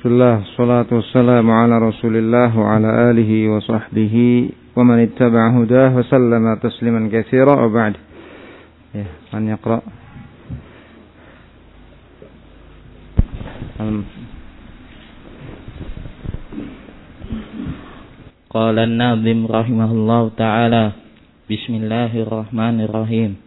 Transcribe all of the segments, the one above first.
Bismillah, salatu wassalamu ala rasulillah wa ala alihi wa sahbihi wa man ittaba'a hudah wa sallama tasliman katsira wa ba'd. Ya, man yaqra. Qala an-nadhim rahimahullahu ta'ala. Bismillahirrahmanirrahim.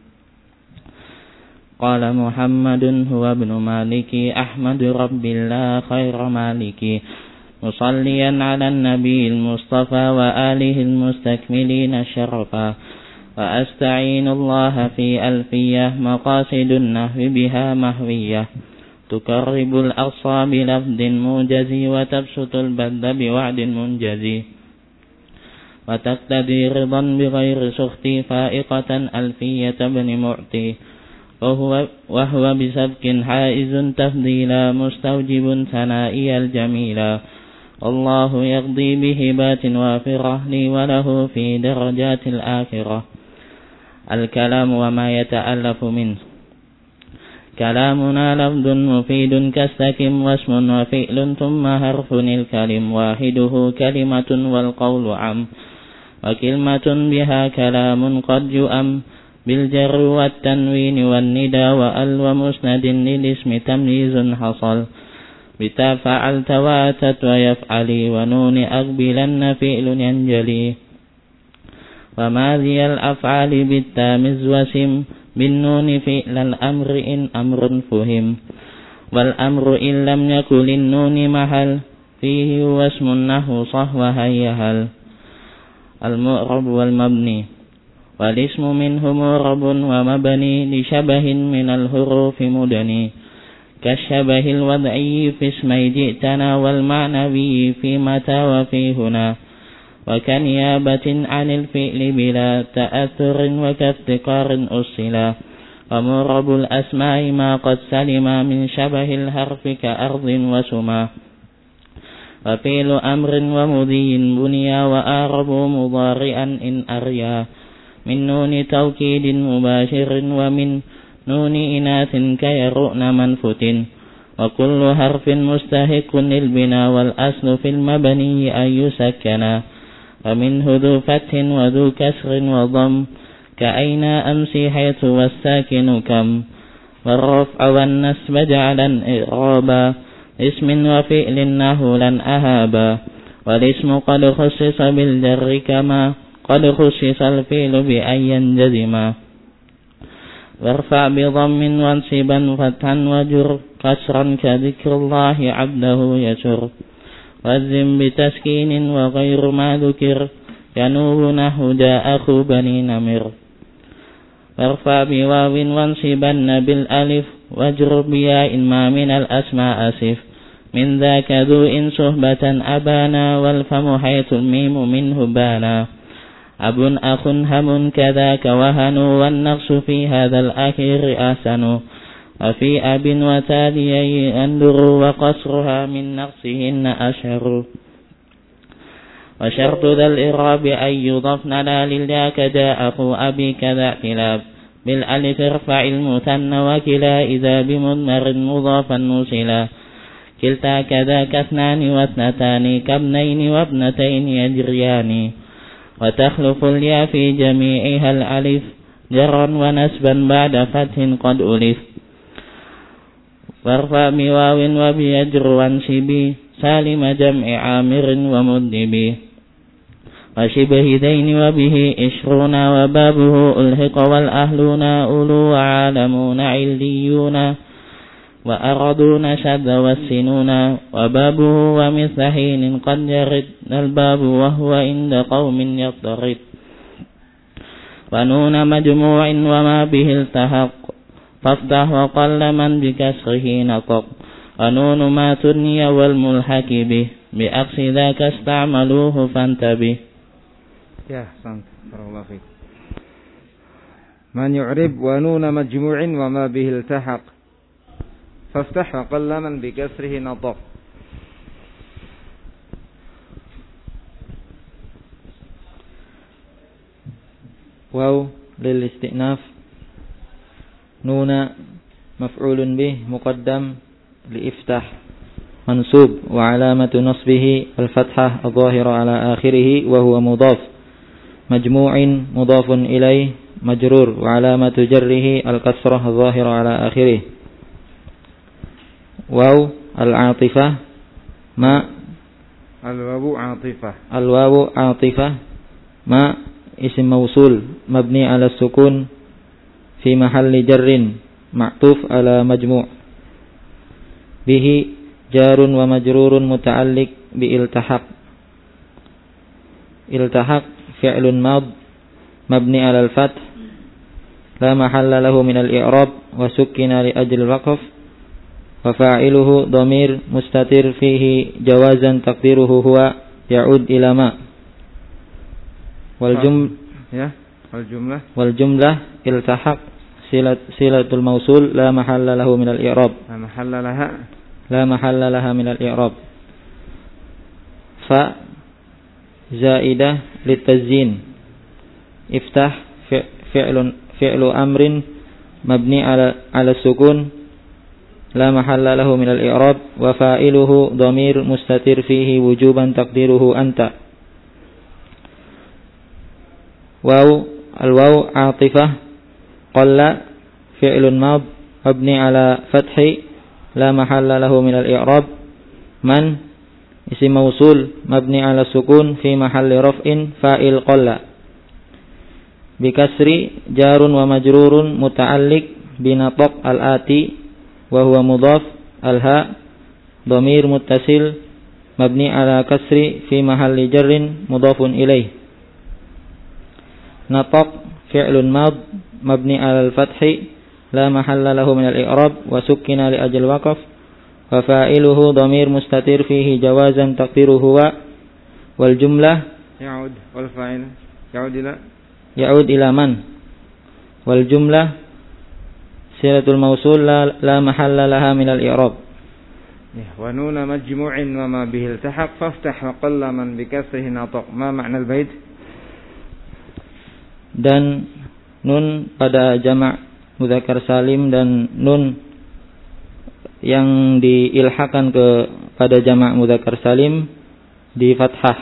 Qala Muhammadun huwa ibnu Maliki Ahmadu Rabbillah khairu Maliki musalliyan ala nabiyil Mustafa wa alihil mustakmilina syarafa wa asta'inullaha fi alfiyah maqasidun nahwi biha mahwiyah tukarribul aqsa bilafdin mujazi wa tabsutul badda biwa'din munjazi wa taqtadi ridan bighairi sukhti fa'iqatan alfiyata bni mu'ti وهو بسبك حائز تفضيلا مستوجب ثنائي الجميلا الله يقضي بهبات وافرة لي وله في درجات الآخرة الكلام وما يتألف منه كلامنا لفظ مفيد كاستكم واسم وفعل ثم حرف الكلم واحده كلمة والقول عم وكلمة بها كلام قد يؤم بالجر والتنوين والندى وأل ومسند للاسم تمييز حصل بتا فعلت واتت ويفعلي ونون أقبلن فعل ينجلي وماذي الأفعال بالتامز وسم بالنون فعل الأمر إن أمر فهم والأمر إن لم يكن للنون محل فيه واسم النحو صهو هيهل المعرب والمبني والاسم منه معرب ومبني لشبه من الحروف مدني كالشبه الوضعي في اسمي جئتنا والمعنوي في متى وفي هنا وكنيابة عن الفعل بلا تأثر وكافتقار أصلا ومعرب الأسماء ما قد سلم من شبه الحرف كأرض وسما وفعل أمر ومضي بنيا وأعرب مضارئا إن أريا من نون توكيد مباشر ومن نون إناث كيرؤن منفت وكل حرف مستحق للبناء والأصل في المبني أن يسكنا ومنه ذو فتح وذو كسر وضم كأين أمسي حيث والساكن كم والرفع والنسب جعلا إعرابا اسم وفعل نهلا أهابا والاسم قد خصص بالجر كما قد خصص الفعل بأن ينجزما وارفع بضم وانصبا فتحا وجر كسرا كذكر الله عبده يسر وازم بتسكين وغير ما ذكر ينوب نحو جاء أخو بني نمر وارفع بواو وانصبن بالألف واجر بياء ما من الأسماء أسف من ذاك ذو إن صحبة أبانا والفم حيث الميم منه بانا أب أخ هم كذاك وهن والنقص في هذا الأخير أحسن وفي أب وتالي أندر وقصرها من نقصهن أشهر وشرط ذا الإعراب أن يضفن لا لذاك جاء أخو أبي كذا اعتلاب بالألف ارفع المثنى وكلا إذا بمضمر مضافا نوصلا كلتا كذاك اثنان واثنتان كابنين وابنتين يجريان وتخلف الياء في جميعها الألف جرا ونسبا بعد فتح قد ألف وارفع بواو وبيجر وانشبي سالم جمع عامر ومدبي وشبه ذين وبه إشرون وبابه ألحق والأهلون أولو وعالمون عليون وأرضون شذ والسنون وبابه ومثل حين قد يرد الباب وهو عند قوم يضطرد ونون مجموع وما به التحق فافتح وقل من بكسره نطق ونون ما تني والملحق به بأقص ذاك استعملوه فانتبه. يا أحسنت الله فيك. من يعرب ونون مجموع وما به التحق فافتح وقل من بكسره نطق. واو للاستئناف نون مفعول به مقدم لإفتح منصوب وعلامة نصبه الفتحة الظاهرة على آخره وهو مضاف مجموع مضاف إليه مجرور وعلامة جره الكسرة الظاهرة على آخره واو العاطفة ما الواو عاطفة ما اسم موصول مبني على السكون في محل جر معطوف على مجموع به جار ومجرور متعلق بالتحق التحق فعل ماض مبني على الفتح لا محل له من الإعراب وسكن لأجل الوقف وفاعله ضمير مستتر فيه جوازا تقديره هو يعود إلى ما والجملة التحق صلة الموصول لا محل له من الإعراب لا محل لها من الإعراب زائدة للتزيين افتح فعل أمر مبني على السكون لا محل له من الإعراب وفاعله ضمير مستتر فيه وجوبا تقديره أنت الواو عاطفة قل فعل ماض مبني على فتح لا محل له من الإعراب من اسم موصول مبني على السكون في محل رفع فاعل قل بكسر جار ومجرور متعلق بنطق الآتي وهو مضاف الهاء ضمير متصل مبني على كسر في محل جر مضاف إليه نطق فعل ماض مبني على الفتح لا محل له من الإعراب وسكن لأجل وقف وفاعله ضمير مستتر فيه جوازا تقديره هو والجملة يعود والفاعل يعود إلى من والجملة صلة الموصول لا محل لها من الإعراب ونون مجموع وما به التحق فافتح وقل من بكسره نطق ما معنى البيت dan nun pada jamak mudzakkar salim dan nun yang diilhakan pada jamak mudzakkar salim di fathah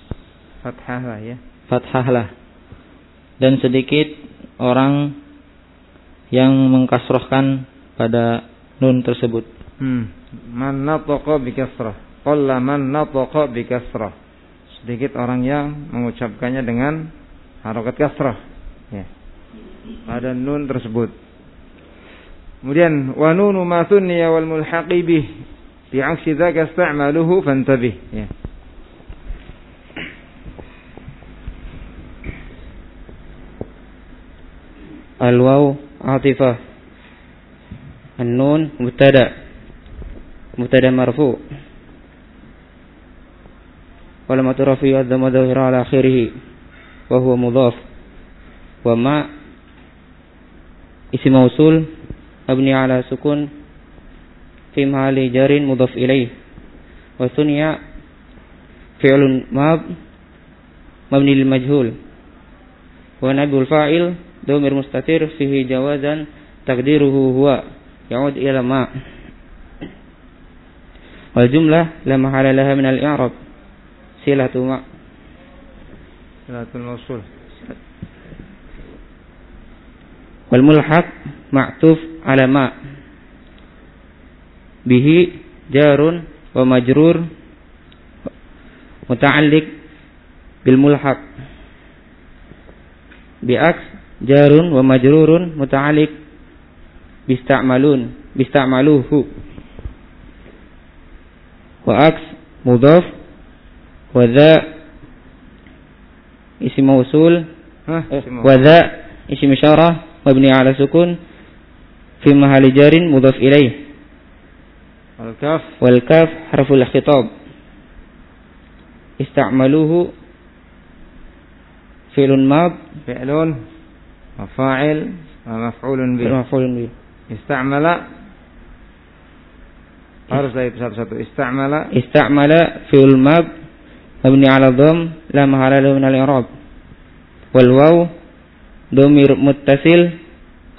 lah dan sedikit orang yang mengkasrohkan pada nun tersebut. Man nataqa bi kasrah qalla man nataqa bi kasrah, sedikit orang yang mengucapkannya dengan harokat kasrah ya pada nun tersebut. Kemudian wa nunu ma thunniya wal mulhaqi bih bi 'aksi dzaka ista'maluhu fantabih ya. Al-waw atifah, an-nun mubtada marfu, wal matrafi adama dhahira ala akhirih wa huwa mudhaf, wa ma isim mausul mabni ala sukun fi mahalli jarin mudhaf ilaih, wa thunya fi'lun mabni lil majhul, wa nabul fa'il dhamir mustatir fihi jawazan taqdiruhu huwa ya'ud ila ma, wal jumlah la mahala laha min al-i'rab silatul mausul, wal mulhaq ma'tuf ala ma bihi jarun wa majrur muta'alliq bil mulhaq bi'aks jarun wa majrurun muta'alliq bista'maluhu wa aks mudhaf wa dha isim mausul wa dha isim isyarah mabni ala sukun fi mahalli jarin mudhaf ilaih, wal kaf harful khitab, ista'maluhu fi'lun mad wa fa'il wa maf'ulun bih. Ista'mala harus dari satu-satu. Ista'mala fi'l mad mabni 'ala dhamm la mahala lahu min al-i'rab, wal waw dhamir muttasil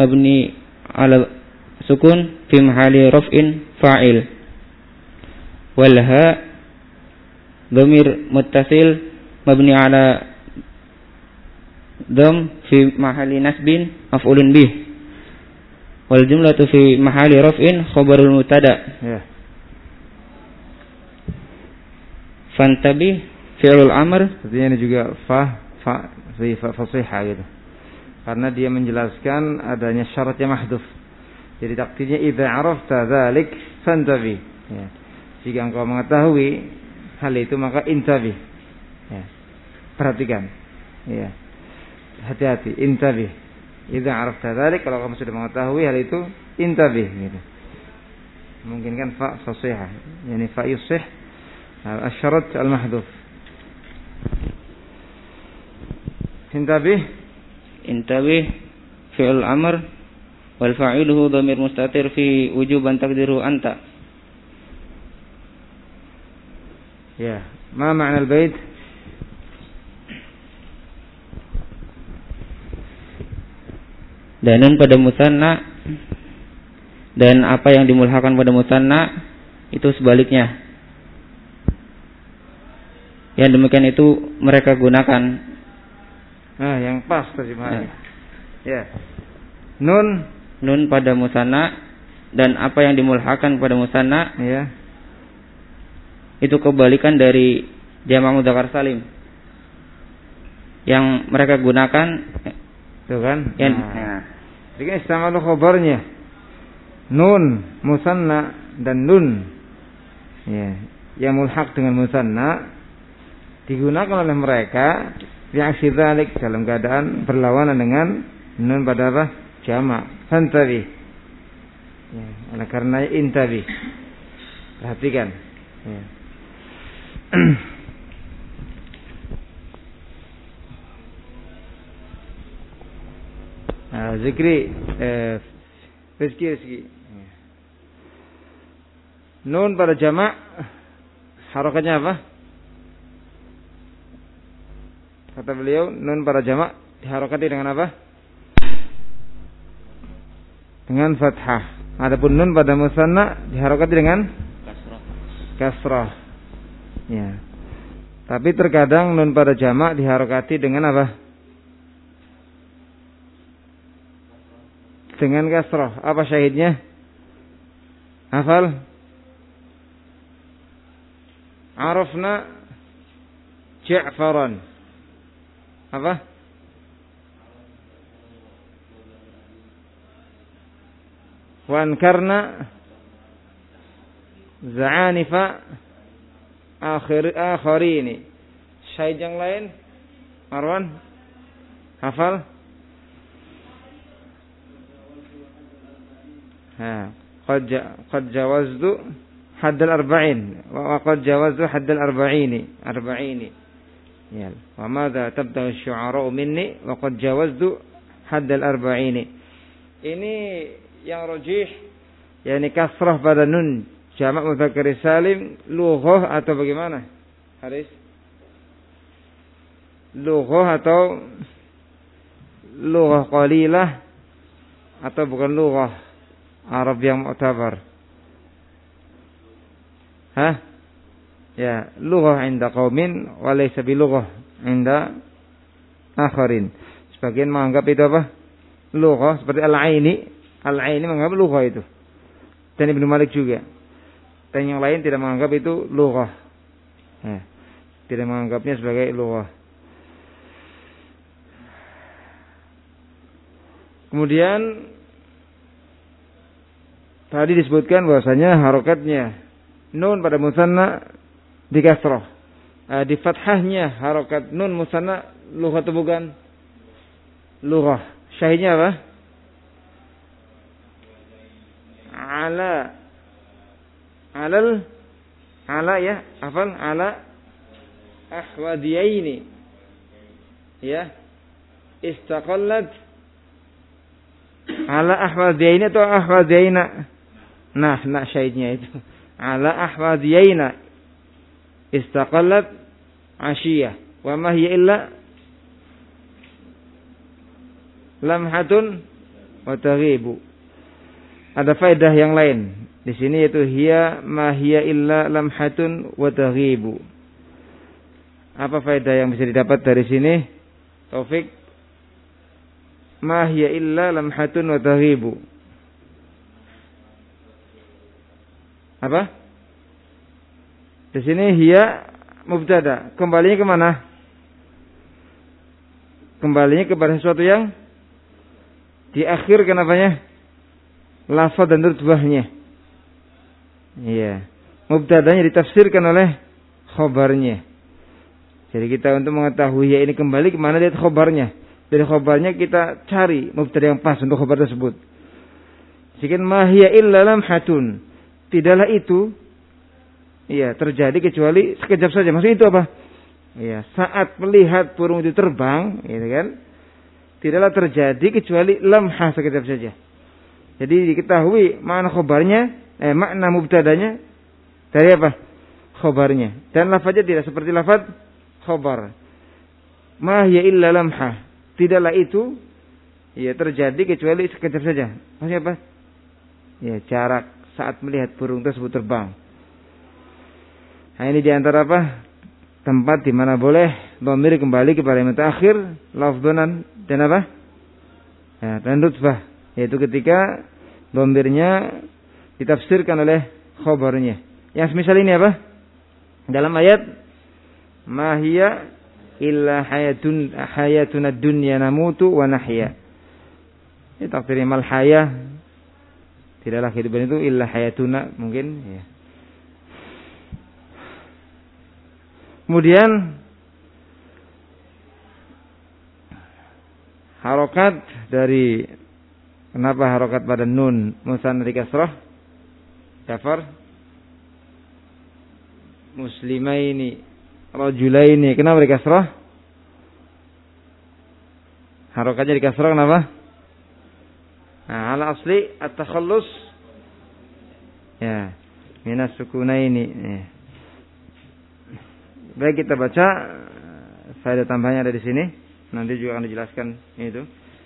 mabni 'ala sukun fi mahalli raf'in fa'il, wal ha dhamir muttasil mabni ala dham fi mahalli nasbin maf'ulun bih wal jumlatu fi mahalli raf'in khabarul mubtada. Ya. Fantabih fi'lul amr. Artinya ini juga fasihah gitu. Karena dia menjelaskan adanya syaratnya mahdhuf. Jadi takdirnya idza arafta dzalik fantabih. Ya. Jika engkau mengetahui hal itu maka intabih. Ya. Perhatikan. Ya. Hati-hati, intabih. Idza arafta dzalik, kalau kamu sudah mengetahui hal itu intabih gitu. Mungkin kan fa fasihah. Yani fa yusih al-syarat al-mahdhuf. Intabih fi'l amr wal fa'iluhu dhamir mustatir fi wujuban taqdiru anta. Ya, ma ma'na al-bait? Dan pada musanna dan apa yang dimulhakan pada musanna itu sebaliknya. Yang demikian itu mereka gunakan. Nah, yang pas terjemahannya. Ya. Nun pada musanna dan apa yang dimulhakan pada musanna, ya. Itu kebalikan dari jamak mudzakkar salim. Yang mereka gunakan itu kan? Nah. Jadi istimalu khabarnya. Nun musanna dan nun. Ya, yang mulhaq dengan musanna digunakan oleh mereka yang dzalik dalam keadaan berlawanan dengan nun pada apa? Jamak. Fantabi. Ya, oleh karena intabi. Perhatikan. Ya. Zikri Rizki. Nun pada jamak harokatnya apa? Kata beliau, nun pada jamak diharokati dengan apa? Dengan fathah. Adapun nun pada musanna diharokati dengan kasrah. Ya. Tapi terkadang nun pada jamak diharokati dengan apa? Dengan kasrah. Apa syahidnya? Hafal? Arafna Ja'faran. Apa? Wa ankarna za'anifa akharini. Syahid yang lain? Marwan? Hafal? Qad jawaztu haddal arba'in wa qad jawaztu haddal arba'ini. Ya. Wa madza tabda asy-syu'ara minni wa qad jawaztu haddal arba'ini. Ini yang rajih, yakni kasrah pada nun jamak mudzakkar salim lughah atau bagaimana? Haris? Lughah atau lughah qalilah atau bukan lughah Arab yang mu'tabar? Ya, lughah inda qaumin wa laysa bilughah inda akharin. Sebagian menganggap itu apa? Lughah seperti Al-Aini menganggap lughah itu. Dan Ibnu Malik juga. Dan yang lain tidak menganggap itu lughah. Ya, tidak menganggapnya sebagai lughah. Kemudian tadi disebutkan bahwasanya harokatnya nun pada musanna di kasrah. Di fathahnya harokat nun musanna lughah atau bukan? Lughah. Syahidnya apa? Ala ya, hafal ala ahwadiyaini. Ya. Istaqallat ala ahwadiyaini atau ahwadiyaina? Nah, syahidnya itu. Ala ahwadiyaina istaqallat ashiyah. Wa ma hiya illa lamhatun wa taghibu. ada faedah yang lain di sini, yaitu hiya ma hiya illa lamhatun wa taghibu. Apa faedah yang bisa didapat dari sini, Taufik? Ma hiya illa lamhatun wa taghibu. Apa? Di sini hiya mubtada. Kembalinya kemana? Kembalinya kepada sesuatu yang di akhir kenapanya? Lafaz dan rutbahnya. Iya. Mubtadanya ditafsirkan oleh khobarnya. Jadi kita untuk mengetahui ya ini kembali kemana, lihat khobarnya. Dari khobarnya kita cari mubtada yang pas untuk khobar tersebut. Sekian ma hiya illa lamhatun. Tidaklah itu terjadi kecuali sekejap saja. Maksudnya itu apa? Iya, saat melihat burung itu terbang, gitu kan? Tidaklah terjadi kecuali lamhah, sekejap saja. Jadi diketahui makna khobarnya, makna mubtadanya dari apa? Khobarnya. Dan lafaznya tidak seperti lafaz khobar. Ma hiya illa lamhah. Tidaklah itu terjadi kecuali sekejap saja. Maksudnya apa? Ya, jarak saat melihat burung tersebut terbang. Nah, ini diantara apa? Tempat di mana boleh dhamir kembali kepada yang mutaakhir, lafdhan dan apa? Ya, dan rutbah, yaitu ketika dhamirnya ditafsirkan oleh khabarnya. Yang semisal ini apa? Dalam ayat ma hiya illa hayatuna dunya namutu wa nahya. Ini takdirnya mal haya. Tidaklah kehidupan itu illa hayatuna, mungkin ya. Kemudian harokat dari, kenapa harokat pada nun musanna di kasrah? Jafar, muslimaini rajulaini, kenapa di kasrah? Harokatnya di kasrah kenapa? Nah, ala asli at-takhallus minas sukunaini. Baik, kita baca faedah tambahannya ada di sini. Nanti juga akan dijelaskan itu.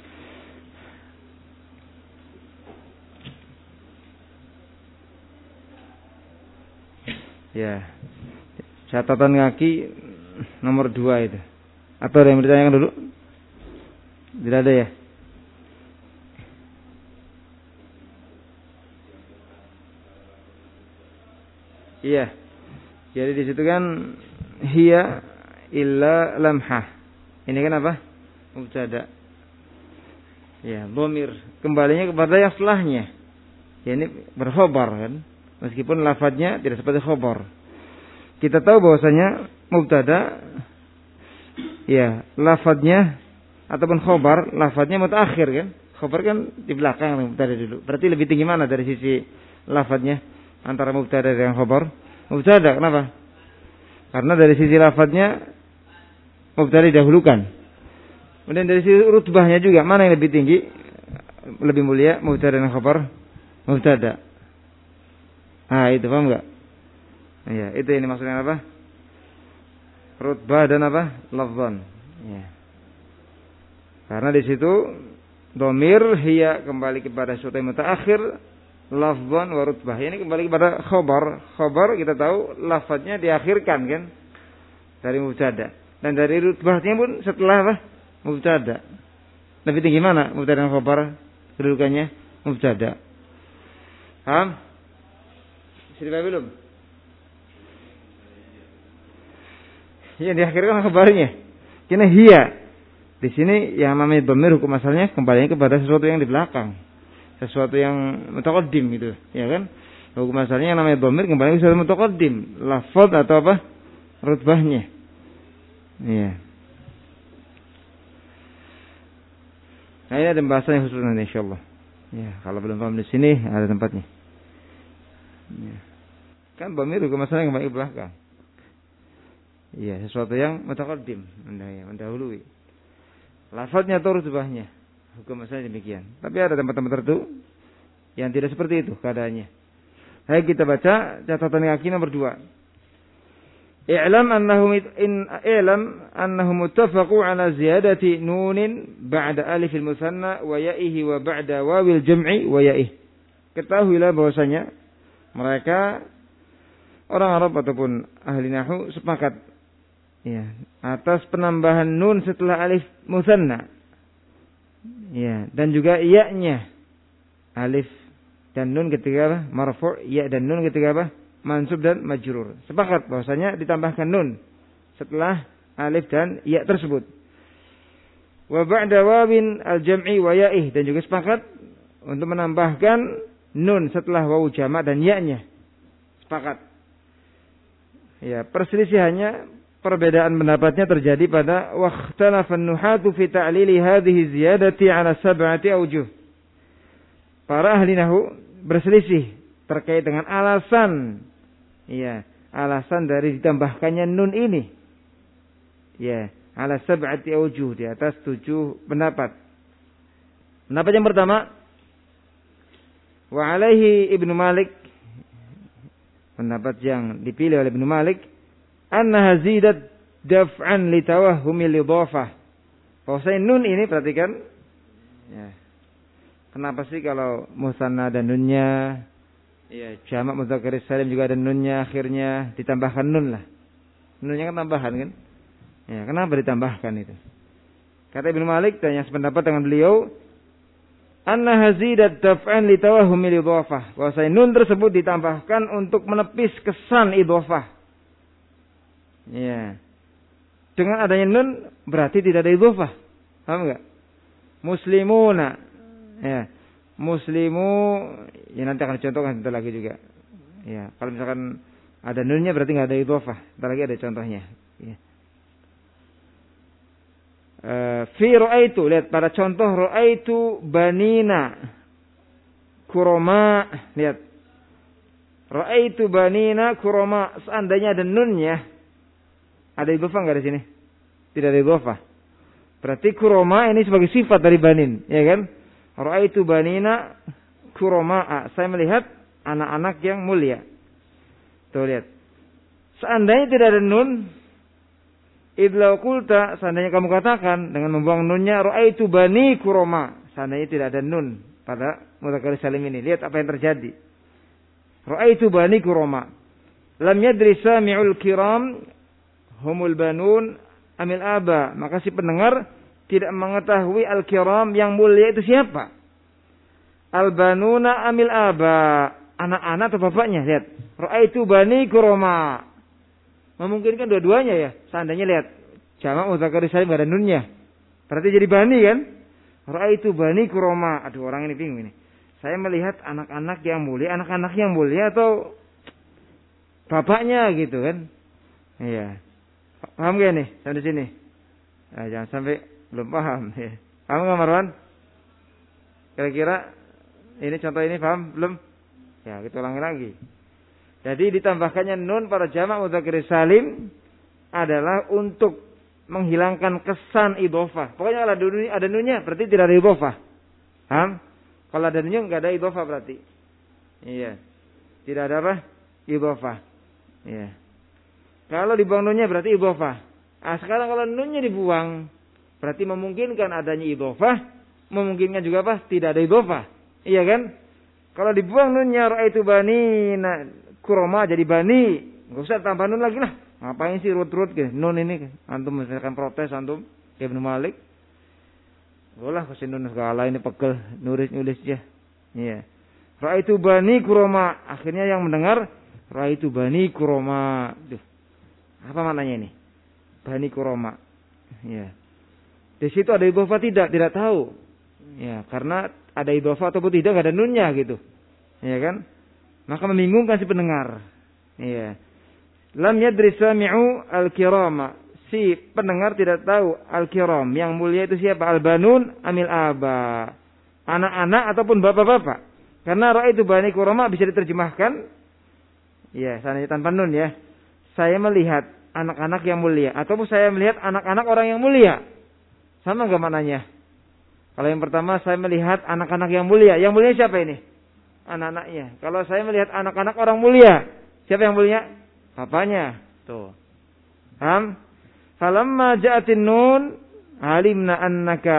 Ya. Catatan kaki nomor 2 itu. Atau ada yang bertanyakan dulu? Tidak ada ya? Iya. Jadi di situ kan hiya illa lamhah. Ini kan apa? Mubtada. Ya, dhamir kembalinya kepada yang setelahnya. Ya, ini berkhabar kan. Meskipun lafadznya tidak seperti khabar. Kita tahu bahwasanya mubtada lafadznya ataupun khabar, lafadznya mutaakhir kan. Khabar kan di belakang mubtada dulu. Berarti lebih tinggi mana dari sisi lafadznya? Antara mubtada dan khabar. Mubtada, kenapa? Karena dari sisi lafadznya mubtada didahulukan. Kemudian dari sisi rutbahnya juga, mana yang lebih tinggi, lebih mulia, mubtada dan khabar? Mubtada. Itu paham enggak? Ya, itu ini maksudnya apa? Rutbah dan apa? Lafzan. Ya. Karena di situ dhamir hiya kembali kepada sesuatu yang mutaakhir, lafzan wa rutbah. Ini kembali kepada khabar. Khabar kita tahu lafadznya diakhirkan kan dari mubtada. Dan dari rutbahnya pun setelah apa? Mubtada. Lebih tinggi mana mubtada dan khabar kedudukannya? Mubtada. Paham? Sudah belum? Yang diakhirkan khabarnya. Karena hiya di sini yang namanya dhamir hukum asalnya kembalinya kepada sesuatu yang di belakang. Sesuatu yang mutaqaddim gitu, ya kan? Hukum asalnya yang namanya dhamir kembali ke sesuatu mutaqaddim, lafaz atau apa? Rutbahnya. Iya. Nah, ini ada pembahasan yang khusus nanti insyaallah. Ya, kalau belum paham di sini ada tempatnya. Ya. Kan dhamir hukum asalnya kembali ke belakang. Iya, sesuatu yang mutaqaddim, mendahului. Lafaznya atau rutbahnya. Hukum asalnya demikian. Tapi ada tempat-tempat tertentu yang tidak seperti itu keadaannya. Ayo kita baca catatan kaki nomor 2. I'lam annahum muttafaqu ala ziyadati nunin ba'da alifil musanna wa ya'ihi wa ba'da wawil jam'i wa ya'ih. ketahuilah bahwasanya mereka orang Arab ataupun ahli nahwu sepakat ya atas penambahan nun setelah alif musanna. Ya, dan juga iya-nya. Alif dan nun ketika apa? Marfu', ya dan nun ketika apa? Mansub dan majrur. Sepakat bahwasanya ditambahkan nun setelah alif dan ya tersebut. Wa ba'da wawin al-jam'i wa ya'ih, dan juga sepakat untuk menambahkan nun setelah wawu jamak dan ya-nya. Sepakat. Ya, perselisihannya, perbedaan pendapatnya terjadi pada waqtalafan nuhatu fi ta'lili hadhihi ziyadati ala sab'ati awjuh. Para ahli nahwu berselisih terkait dengan alasan, ya, alasan dari ditambahkannya nun ini. Ya, ala sab'ati awjuh, di atas 7 pendapat. Pendapat yang pertama, wa alaihi Ibnu Malik, pendapat yang dipilih oleh Ibnu Malik, annaha zidat daf'an li tawahhumil idhafah. Bahwasanya nun ini, perhatikan ya. Kenapa sih kalau musanna ada nunnya, ya jamak mudzakkar salim juga ada nunnya, akhirnya ditambahkan nun lah. Nunnya kan tambahan kan? Ya, kenapa ditambahkan itu? Kata Ibnu Malik dan yang sependapat dengan beliau, annaha zidat daf'an li tawahhumil idhafah. Bahwasanya nun tersebut ditambahkan untuk menepis kesan idhafah. Ya. Dengan adanya nun berarti tidak ada idhofah. Paham enggak? Muslimuna. Ya. Muslimu, ya nanti akan dicontohkan sebentar lagi juga. Ya, kalau misalkan ada nunnya berarti enggak ada idhofah. Sebentar lagi ada contohnya. Ya. Fi ra'aitu, lihat pada contoh ra'aitu banina kurama, lihat. Ra'aitu banina kurama, seandainya ada nunnya, ada idhofah enggak di sini? Tidak ada idhofah. Berarti kurama ini sebagai sifat dari banin, ya kan? Ra'aitu banina kurama, saya melihat anak-anak yang mulia. Tuh lihat. Seandainya tidak ada nun, idlau qulta, seandainya kamu katakan dengan membuang nunnya, ra'aitu bani kurama, seandainya tidak ada nun pada mudzakkar salim ini, lihat apa yang terjadi. Ra'aitu bani kurama. Lam yadri sami'ul kiram humul banun amil aba, maka si pendengar tidak mengetahui al-kiram yang mulia itu siapa. Al-banuna amil aba, anak-anak atau bapaknya. Lihat, ra'aitu bani kurama, memungkinkan dua-duanya ya. Seandainya lihat, jamak mudzakkar salim enggak ada nunnya, berarti jadi bani kan. Ra'aitu bani kurama. Aduh, orang ini bingung ini. Saya melihat anak-anak yang mulia, anak-anak yang mulia atau bapaknya gitu kan. Iya. Paham gak nih sampai sini? Nah, jangan sampai belum paham. Ya. Paham nggak Marwan? Kira-kira ini contoh ini paham belum? Ya, kita ulangi lagi. Jadi ditambahkannya nun pada jamak mudzakkar salim adalah untuk menghilangkan kesan idhofah. Pokoknya kalau ada nunnya berarti tidak ada idhofah. Paham? Kalau ada nunnya enggak ada idhofah berarti. Iya. Tidak ada apa? Idhofah. Iya. Kalau dibuang nunnya berarti idhofah. Ah, sekarang kalau nunnya dibuang berarti memungkinkan adanya idhofah, memungkinkan juga apa? Tidak ada idhofah. Iya kan? Kalau dibuang nunnya ra'aitu bani kurama jadi bani, enggak usah tambah nun lagi lah. Ngapain sih rut-rut ke nun ini? Antum misalkan protes antum Ibnu Malik. Golah kasih nun segala ini pegel nulis ya. Iya. Ra'aitu bani kurama, akhirnya yang mendengar ra'aitu bani kurama. Duh. Apa maknanya ini? Bani kurama. Iya. Di situ ada idhofah tidak tahu. Ya, karena ada idhofah ataupun tidak ada nunnya gitu. Ya kan? Maka membingungkan si pendengar. Iya. Lam yadri sami'u al-kirama. Si pendengar tidak tahu al-kiram yang mulia itu siapa? Al-banun amil aba. Anak-anak ataupun bapak-bapak. Karena ra'aitu bani kurama bisa diterjemahkan, ya, seandainya tanpa nun ya. Saya melihat anak-anak yang mulia ataupun saya melihat anak-anak orang yang mulia. Sama enggak maknanya? Kalau yang pertama saya melihat anak-anak yang mulia. Yang mulia siapa ini? Anak-anaknya. Kalau saya melihat anak-anak orang mulia, siapa yang mulia? Bapaknya. Tuh. Paham? Falamma ja'atin nun alimna annaka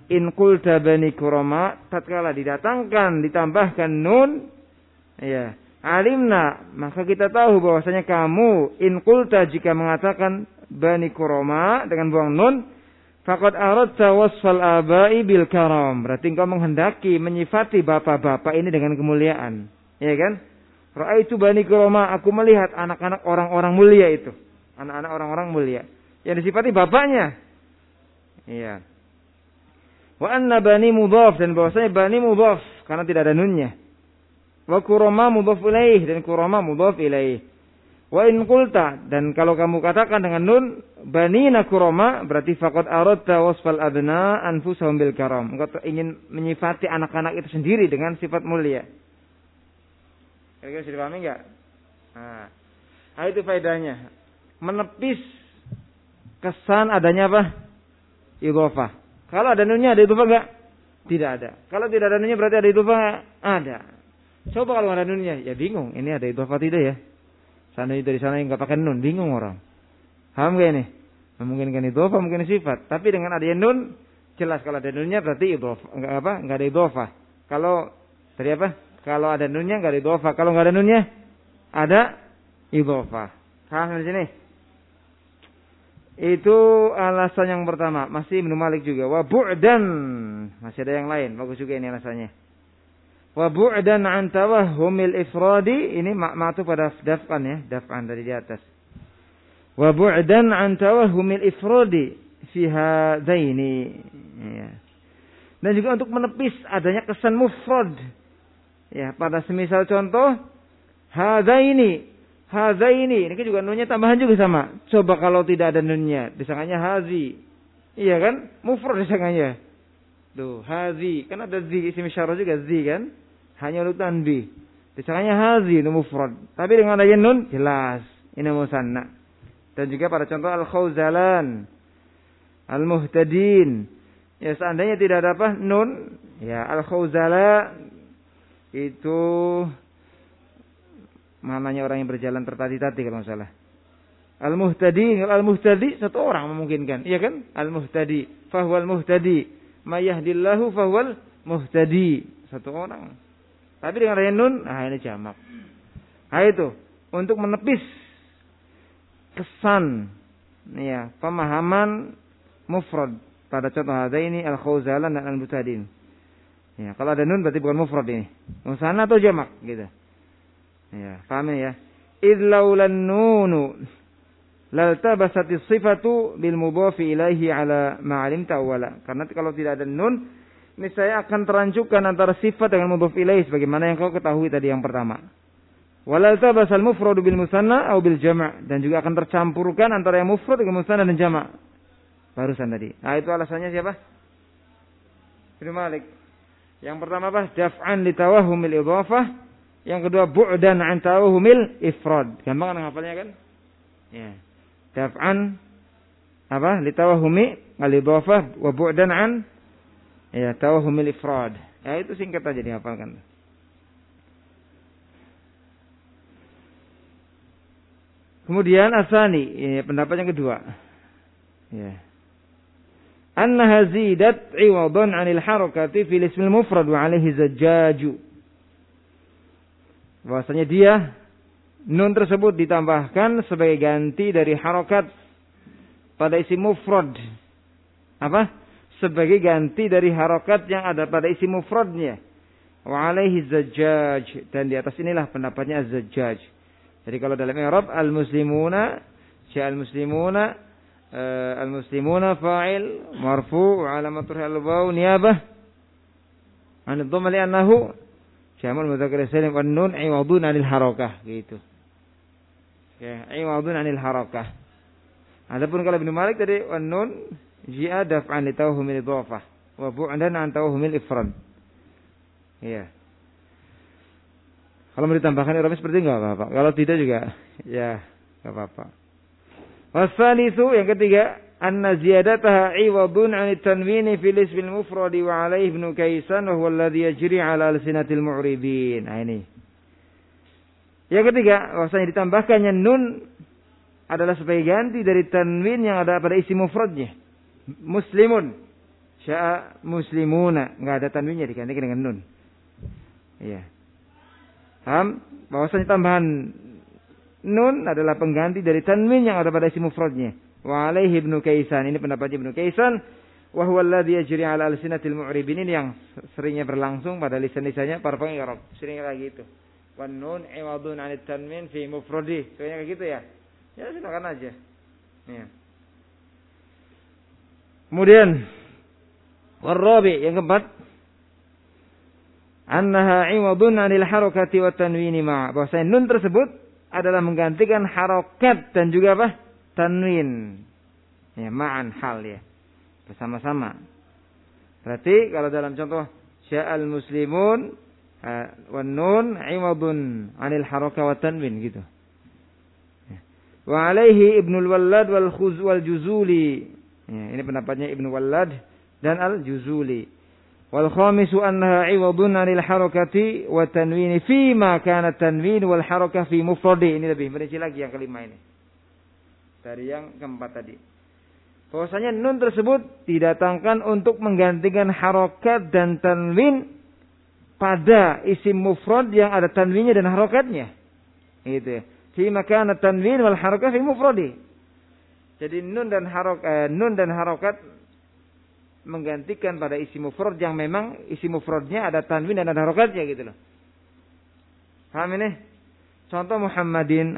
in qulta Bani Kurama, tatkala didatangkan ditambahkan nun, ya, alimna, maka kita tahu bahwasanya kamu in qulta jika mengatakan Bani Kurama dengan buang nun, faqad aradta wasfal abai bil karam, berarti engkau menghendaki menyifati bapak-bapak ini dengan kemuliaan, ya kan? Ra'aitu Bani Kurama, aku melihat anak-anak orang-orang mulia itu, anak-anak orang-orang mulia yang disifati bapaknya. Iya. Wa anna Bani mudhaf, dan bahwasanya Bani mudhaf karena tidak ada nunnya. Wa Kurama mudhaf ilaih, dan Kurama mudhaf ilaih. Wa in qulta, dan kalau kamu katakan dengan nun Banina Kurama, berarti faqad aradta wasfal abna anfusahum bil karam. Engkau ingin menyifati anak-anak itu sendiri dengan sifat mulia. Kira-kira bisa dipahami enggak? Nah, itu faedahnya. Menepis kesan adanya apa? Idhofah. Kalau ada nunnya ada idhofah enggak? Tidak ada. Kalau tidak ada nunnya berarti ada idhofah? Ada. Coba kalau ada nunnya, ya bingung. Ini ada idhofah tidak ya? Sana dari sana yang enggak pakai nun, bingung orang. Paham enggak ini? Memungkinkan idhofah, mungkin sifat. Tapi dengan adanya nun, jelas kalau ada nunnya berarti idhofah. Enggak ada idhofah. Kalau tadi apa? Kalau ada nunnya enggak ada idhofah. Kalau enggak ada nunnya ada idhofah. Paham di sini? Itu alasan yang pertama. Masih Ibnu Malik juga. Wa bu'dan. Masih ada yang lain. Bagus juga ini alasannya. Wa bu'dan an tawahhumil ifradi. Ini ma'tuf pada daf'an ya. Daf'an dari di atas. Wa bu'dan an tawahhumil ifradi fi hadaini. Ya. Dan juga untuk menepis adanya kesan mufrad. Ya, pada semisal contoh hadaini. Hazaini, ini kan juga nunnya tambahan juga sama. Coba kalau tidak ada nunnya, disangkanya hazi. Iya kan? Mufrad disangkanya. Tuh, hazi. Kan ada zi, isim isyarah juga zi kan? Hanya untuk tanbih. Disangkanya hazi, itu mufrad. Tapi dengan adanya nun, jelas. Ini musanna. Dan juga pada contoh al-khawzalan, al-muhtadin. Ya, seandainya tidak ada apa? Nun. Ya, al-khawzala itu maknanya orang yang berjalan tertati-tati kalau salah. Al-muhtadi, al-muhtadi satu orang memungkinkan, iya kan? Al-muhtadi, fahuwal muhtadi, mayahdillahu fahuwal muhtadi, satu orang. Tapi dengan adanya nun, ini jamak. Nah itu untuk menepis kesan, ya, pemahaman mufrad pada contoh ada ini al-khawzalan dan al-muhtadin. Ya, kalau ada nun berarti bukan mufrad ini, musanna atau jamak gitu. Ya, paham ya? Idlaulan nunu laltabasati sifatu bil mudhafi ilaihi ala ma'alim ta'wala. Karena kalau tidak ada nun, ini saya akan teranjukkan antara sifat dengan mudhaf ilaihi sebagaimana yang kau ketahui tadi yang pertama. Walaltabasal mufradu bil musanna atau bil jama', dan juga akan tercampurkan antara yang mufrad dengan musanna dan jama'. Barusan tadi. Nah, itu alasannya siapa? Ibnu Malik. Yang pertama apa? Daf'an li tawahhumil idhafah. Yang kedua bu'dan an tawahumil ifrad. Gampang kan ngapalnya kan? Ya. Daf'an apa? Li tawahumi al-idhafah wa bu'dan an ya tawahumil ifrad. Ya itu singkat aja dihafalkan. Kemudian asani, ya, pendapat yang kedua. Ya. Annaha zidat 'iwadan 'anil harakati fil ismil mufrad wa 'alaihi zajjaju. Bahwasanya dia nun tersebut ditambahkan sebagai ganti dari harokat pada isim mufrad. Apa? Sebagai ganti dari harokat yang ada pada isim mufradnya. Wa alaihi zajjaj, dan di atas inilah pendapatnya az-zajjaj. Jadi kalau dalam i'rab al-muslimuna, al-muslimuna fa'il marfu' wa alamatur al-waw niyabah an ad-dhamma li annahu jamal mudzakkar salim wan nun iwadun 'anil harakah gitu. Ya, iwadun 'anil harakah. Adapun kalau Ibnu Malik tadi wan nun ji'a daf'an li tawhumil idhafah wa bu'dan 'an tawhumil ifrad. Iya. Kalau mau ditambahkan i'rabnya seperti enggak apa-apa. Kalau tidak juga ya enggak apa-apa. Wasalisu yang ketiga, anna ziyadataha iwadun 'an at-tanwini fil ismil mufrad wa 'alaihi Ibnu Kaisan wa huwa alladhi yajri 'ala alsinatil mu'ribin. Nah ini. Yang ketiga, bahwasanya ditambahkannya nun adalah sebagai ganti dari tanwin yang ada pada isim mufradnya. Muslimun. Sya'a muslimuna, enggak ada tanwinnya, digantikan dengan nun. Iya. Paham? Bahwasanya tambahan nun adalah pengganti dari tanwin yang ada pada isim mufradnya. Wa alaihi Ibnu Kaisan, ini pendapat Ibnu Kaisan, wa huwa alladhi yajri ala alsinatil mu'ribin, ini yang seringnya berlangsung pada lisan-lisannya para pengi'rab. Seringnya kayak gitu. Wan nun iwadun 'anit tanwin fi mufradi. Seringnya kayak gitu ya. Ya silakan aja. Ya. Kemudian warabi yang keempat, annaha iwadun 'anil harakati wat tanwini ma'. Bahwasanya nun tersebut adalah menggantikan harokat dan juga apa? Tanwin. Ya, ma'an hal ya. Bersama-sama. Berarti kalau dalam contoh sya'al muslimun wan nun iwadun 'anil haraka wat tanwin gitu. Wa alaihi Ibnul Wallad wal Khuz wal Juzuli. Ya, ini pendapatnya Ibnu Wallad dan Al-Juzuli. Wal khamisu annaha iwadun 'anil harakati wat tanwini fi ma kana tanwin wal harakah fi mufradi. Ini lebih merinci lagi yang kelima ini. Dari yang keempat tadi. Bahwasanya nun tersebut didatangkan untuk menggantikan harokat dan tanwin pada isim mufrad yang ada tanwinnya dan harokatnya. Gitu ya. Fi ma kana tanwin wal harakah fi mufradi. Jadi nun dan harokat menggantikan pada isim mufrad yang memang isim mufradnya ada tanwin dan ada harokatnya gitu loh. Paham ini? Contoh Muhammadun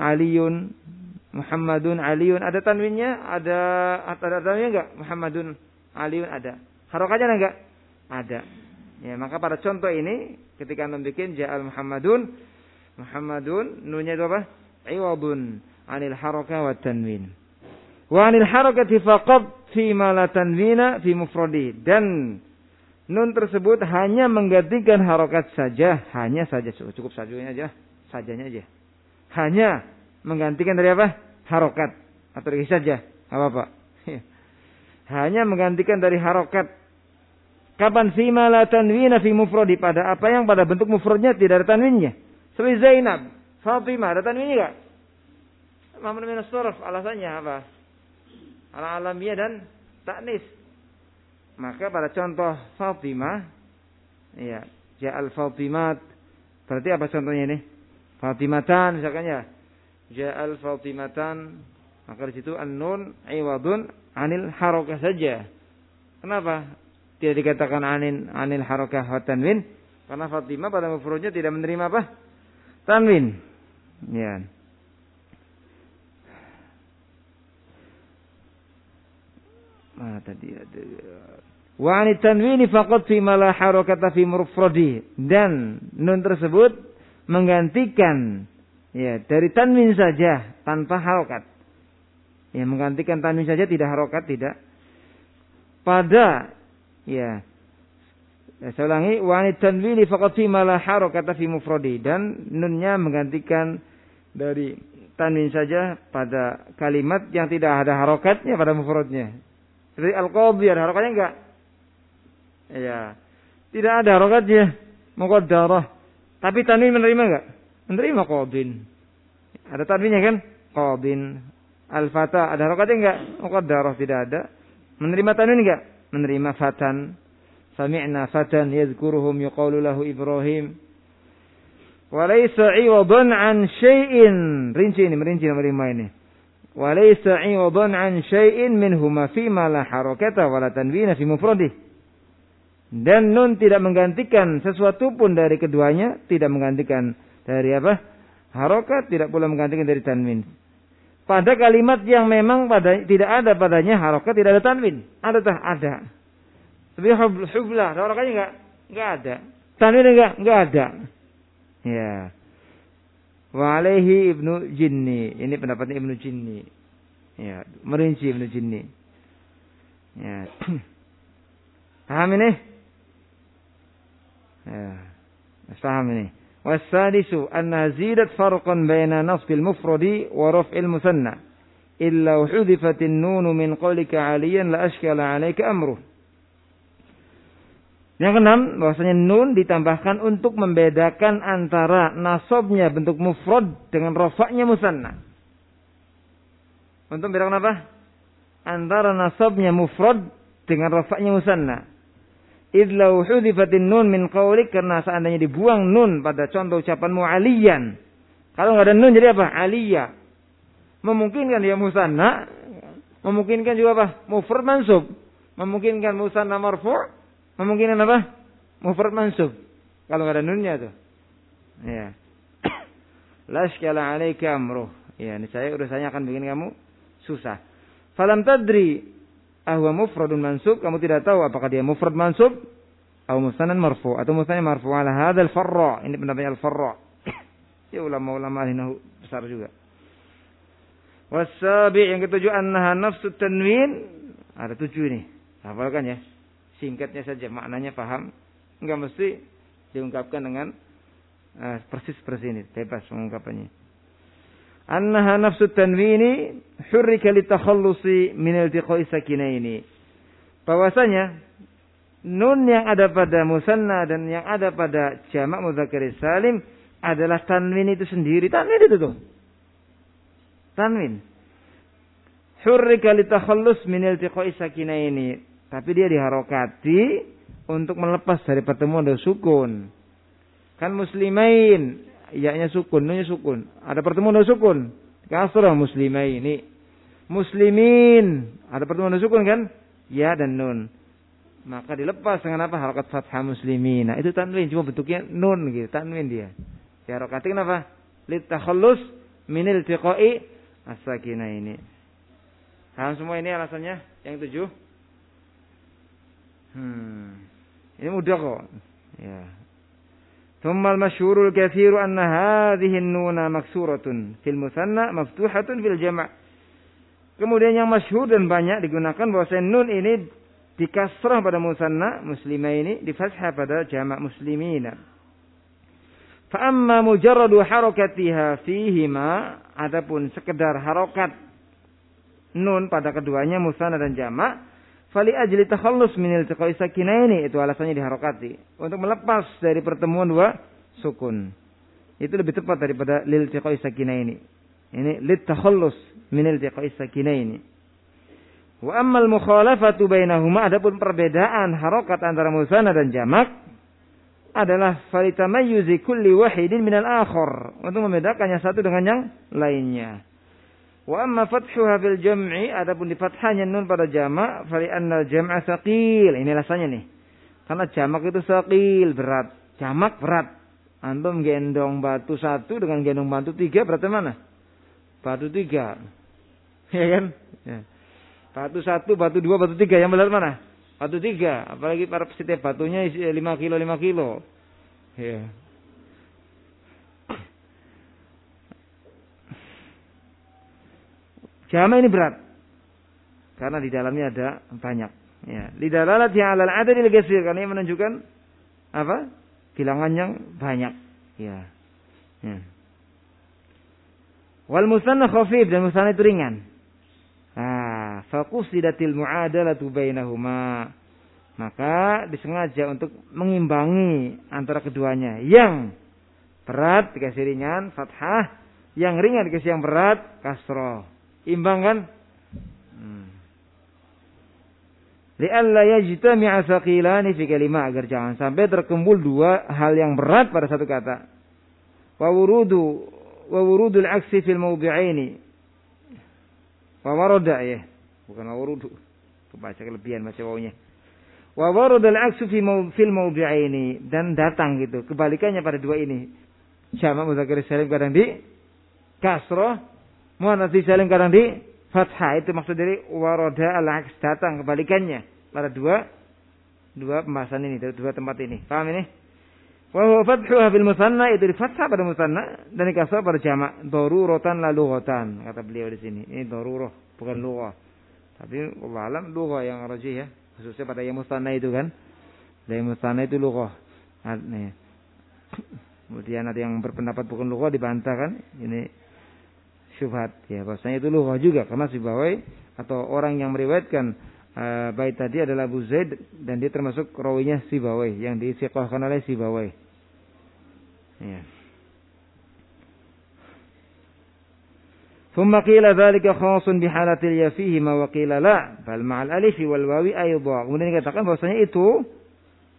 Aliyun ada tanwinnya, ada tanwinnya enggak? Muhammadun Aliyun ada. Harokatnya enggak? Ada. Ya, maka pada contoh ini ketika anda bikin ja'al Muhammadun nunnya itu apa? Iwadun 'anil harakah wat tanwin. Wa 'anil harakati faqat fi ma la tanwina fi mufradi. Dan nun tersebut hanya menggantikan harokat saja, hanya saja, cukup sajanya aja. Hanya menggantikan dari apa? Harokat. Atau dari saja. Apa? Hanya menggantikan dari harokat. Kapan fima la tanwina fi mufradi, pada apa yang pada bentuk mufradnya tidak ada tanwinnya. Seperti Zainab, Fatimah, ada tanwinnya enggak? Mamnu min as-sarf, alasannya apa? Al-alamiyah dan ta'nis. Maka pada contoh Fatimah, ya, ja'al Fatimat. Berarti apa contohnya ini? Fatimatan misalkan ya. Ja'al Fatimatan, maka di situ an-nun iwadun 'anil harakah saja. Kenapa tidak dikatakan anil harakah wa tanwin? Karena Fatimah pada mufradnya tidak menerima apa? Tanwin. Ya. Tadi ada wa 'anit tanwini faqat fi ma la harakata fi mufradi, dan nun tersebut menggantikan ya dari tanwin saja tanpa harokat. Ya, menggantikan tanwin saja, tidak harokat, tidak. Pada ya, saya ulangi, wa 'anit tanwini faqat fi ma la harakata fi mufradi, dan nunnya menggantikan dari tanwin saja pada kalimat yang tidak ada harokatnya pada mufradnya. Seperti al-qadhi, ada harokatnya enggak? Ya. Tidak ada harokatnya, muqaddarah. Tapi tanwin menerima enggak? Menerima qadin. Ada tanwinnya kan? Qadin. Al-fata, ada harokatnya enggak? Muqaddarah, tidak ada. Menerima tanwin enggak? Menerima fatan. Sami'na fatan yadhkuruhum yuqalu lahu Ibrahim. Wa laysa 'iwadan 'an syai'in. Merinci nomor 5 ini. Wa laysa 'iwadan 'an syai'in minhuma fi ma la harakata wa la tanwina fi mufradih. Dan nun tidak menggantikan sesuatu pun dari keduanya, tidak menggantikan dari apa? Harokat, tidak pula menggantikan dari tanwin. Pada kalimat yang memang tidak ada padanya harokat, tidak ada tanwin. Ada tak? Ada. Seperti hublah, ada harokatnya enggak? Enggak ada. Tanwin enggak ada. Ya. Wa alaihi Ibnu Jinni. Ini pendapatnya Ibnu Jinni. Ya, merinci Ibnu Jinni. Ya. Paham ini? Ya. Paham ini. Wasadisu anna zidat farqan baina nasbil mufradi wa raf'il musanna. Illa hudifatin nunu min qawlika 'aliyan la ashkala 'alaika amruh. Yang keenam, bahwasanya nun ditambahkan untuk membedakan antara nasabnya bentuk mufrad dengan rafa'nya musanna. Untuk membedakan apa? Antara nasabnya mufrad dengan rafa'nya musanna. idlau hudzifatin nun min qaulik, karena seandainya dibuang nun pada contoh ucapanmu aliyan. Kalau enggak ada nun jadi apa? Aliyah. Memungkinkan dia musanna, memungkinkan juga apa? Mufrad mansub. Memungkinkan musanna marfu', memungkinkan apa? Mufrad mansub. Kalau enggak ada nunnya tuh. Ya. La syakala 'alaika amruh. Ya, ini saya urusannya akan bikin kamu susah. Falam tadri ahwa mufradun mansub, kamu tidak tahu apakah dia mufrad mansub atau musannan marfu atau musanna marfu ala hadzal farra. Ini pendapatnya al-farra. Ya ulama-ulama ahli besar juga. Wasabi, yang ketujuh, annaha nafsu tanwin. Ada 7 ini. Hafalkan ya. Singkatnya saja, maknanya paham. Enggak mesti diungkapkan dengan persis ini, bebas mengungkapannya. Annaha nafsu tanwini hurrika litakhallusi min iltiqa'i sakinaini. Bahwasanya nun yang ada pada musanna dan yang ada pada jamak mudzakkar salim adalah tanwin itu sendiri. Tanwin itu tuh. Tanwin. Hurrika litakhallus min iltiqa'i sakinaini. Tapi dia diharokati untuk melepas dari pertemuan dua sukun. Kan muslimain, ya-nya sukun, nunnya sukun. Ada pertemuan dua sukun. Kasrah muslimaini. Muslimin, ada pertemuan dua sukun kan? Ya dan nun. Maka dilepas dengan apa? Harokat fathah muslimin. Nah, itu tanwin, cuma bentuknya nun gitu, tanwin dia. Diharokati kenapa? Litakhallus min iltiqa'i as-sakinaini. Paham semua ini alasannya? Yang 7. Ini mudah kok. Ya. Thumma al-masyhurul katsiru anna hadhihi an-nuna maksuratun fil musanna maftuhatun fil jama'. Kemudian yang masyhur dan banyak digunakan bahwa nun ini dikasrah pada musanna muslimaini, di fathah pada jama' muslimina. Fa amma mujarradu harakatiha fihima, adapun sekedar harokat nun pada keduanya musanna dan jama', fali ajli takhallus min iltiqa'i sakinaini, itu alasannya diharokati untuk melepas dari pertemuan dua sukun. Itu lebih tepat daripada lil iltiqa'i sakinaini. Ini lit takhallus min iltiqa'i sakinaini. Wa ammal mukhalafatu bainahuma, adapun perbedaan harokat antara musanna dan jamak adalah fali tamayyuzi kulli wahidin minal akhar, untuk membedakannya satu dengan yang lainnya. Wa amma fathuha fil jam'i, adapun di fathahnya nun pada jamak, fali anna jam'a tsaqil. Ini alasannya nih. Karena jamak itu tsaqil, berat. Jamak berat. Antum gendong batu 1 dengan gendong batu 3, berarti mana? Batu 3. Ya kan? Ya. Batu 1, batu 2, batu 3, yang benar mana? Batu 3. Apalagi para setiap batunya 5 kilo. Ya. Jama' ini berat karena di dalamnya ada banyak. Ya, lidalalati 'alal 'adadil katsir, karena ini menunjukkan apa? Bilangan yang banyak. Ya. Ya. Wal musanna khafif, dan musanna itu ringan. Faqusidatil mu'adalatu bainahuma. Maka disengaja untuk mengimbangi antara keduanya. Yang berat dikasih ringan, fathah. Yang ringan dikasih yang berat, kasrah. Imbang kan? Li'alla yajtami'a thaqilani fi kalimah, agar jangan sampai terkumpul dua hal yang berat pada satu kata. Wa wurudul aksi fil mawdi'aini. Wa warada, ya. Bukan wa wurudu. Kebaca kelebihan baca wawunya. Wa waradul aksi fil mawdi'aini, dan datang gitu. Kebalikannya pada dua ini. Jamak mudzakkar salim kadang di kasrah, muannats salim kadang di fathah. Itu maksud dari warada al-aks, datang kebalikannya pada dua pembahasan ini, dua tempat ini. Paham ini? Wa huwa fathuha fil musanna, itu di fathah pada musanna dan di kasrah pada jamak. Daruratan la lughatan, kata beliau di sini. Ini darurah, bukan lughah. Tapi wallahu alam lughah yang rajih ya, khususnya pada yang musanna itu kan. Dari musanna itu lughah. Kemudian ada yang berpendapat bukan lughah, dibantah kan. Ini syubhat ya, bahwasanya itu lughah juga, karena Sibawai atau orang yang meriwayatkan bait tadi adalah Abu Zaid, dan dia termasuk rawinya Sibawai yang disiqahkan oleh Sibawai. Ya. Thumma qila dzalika khasun bi halatil ya fihi ma wa qila la bal ma'al alif wal wawi aidha. Kemudian dikatakan bahwasanya itu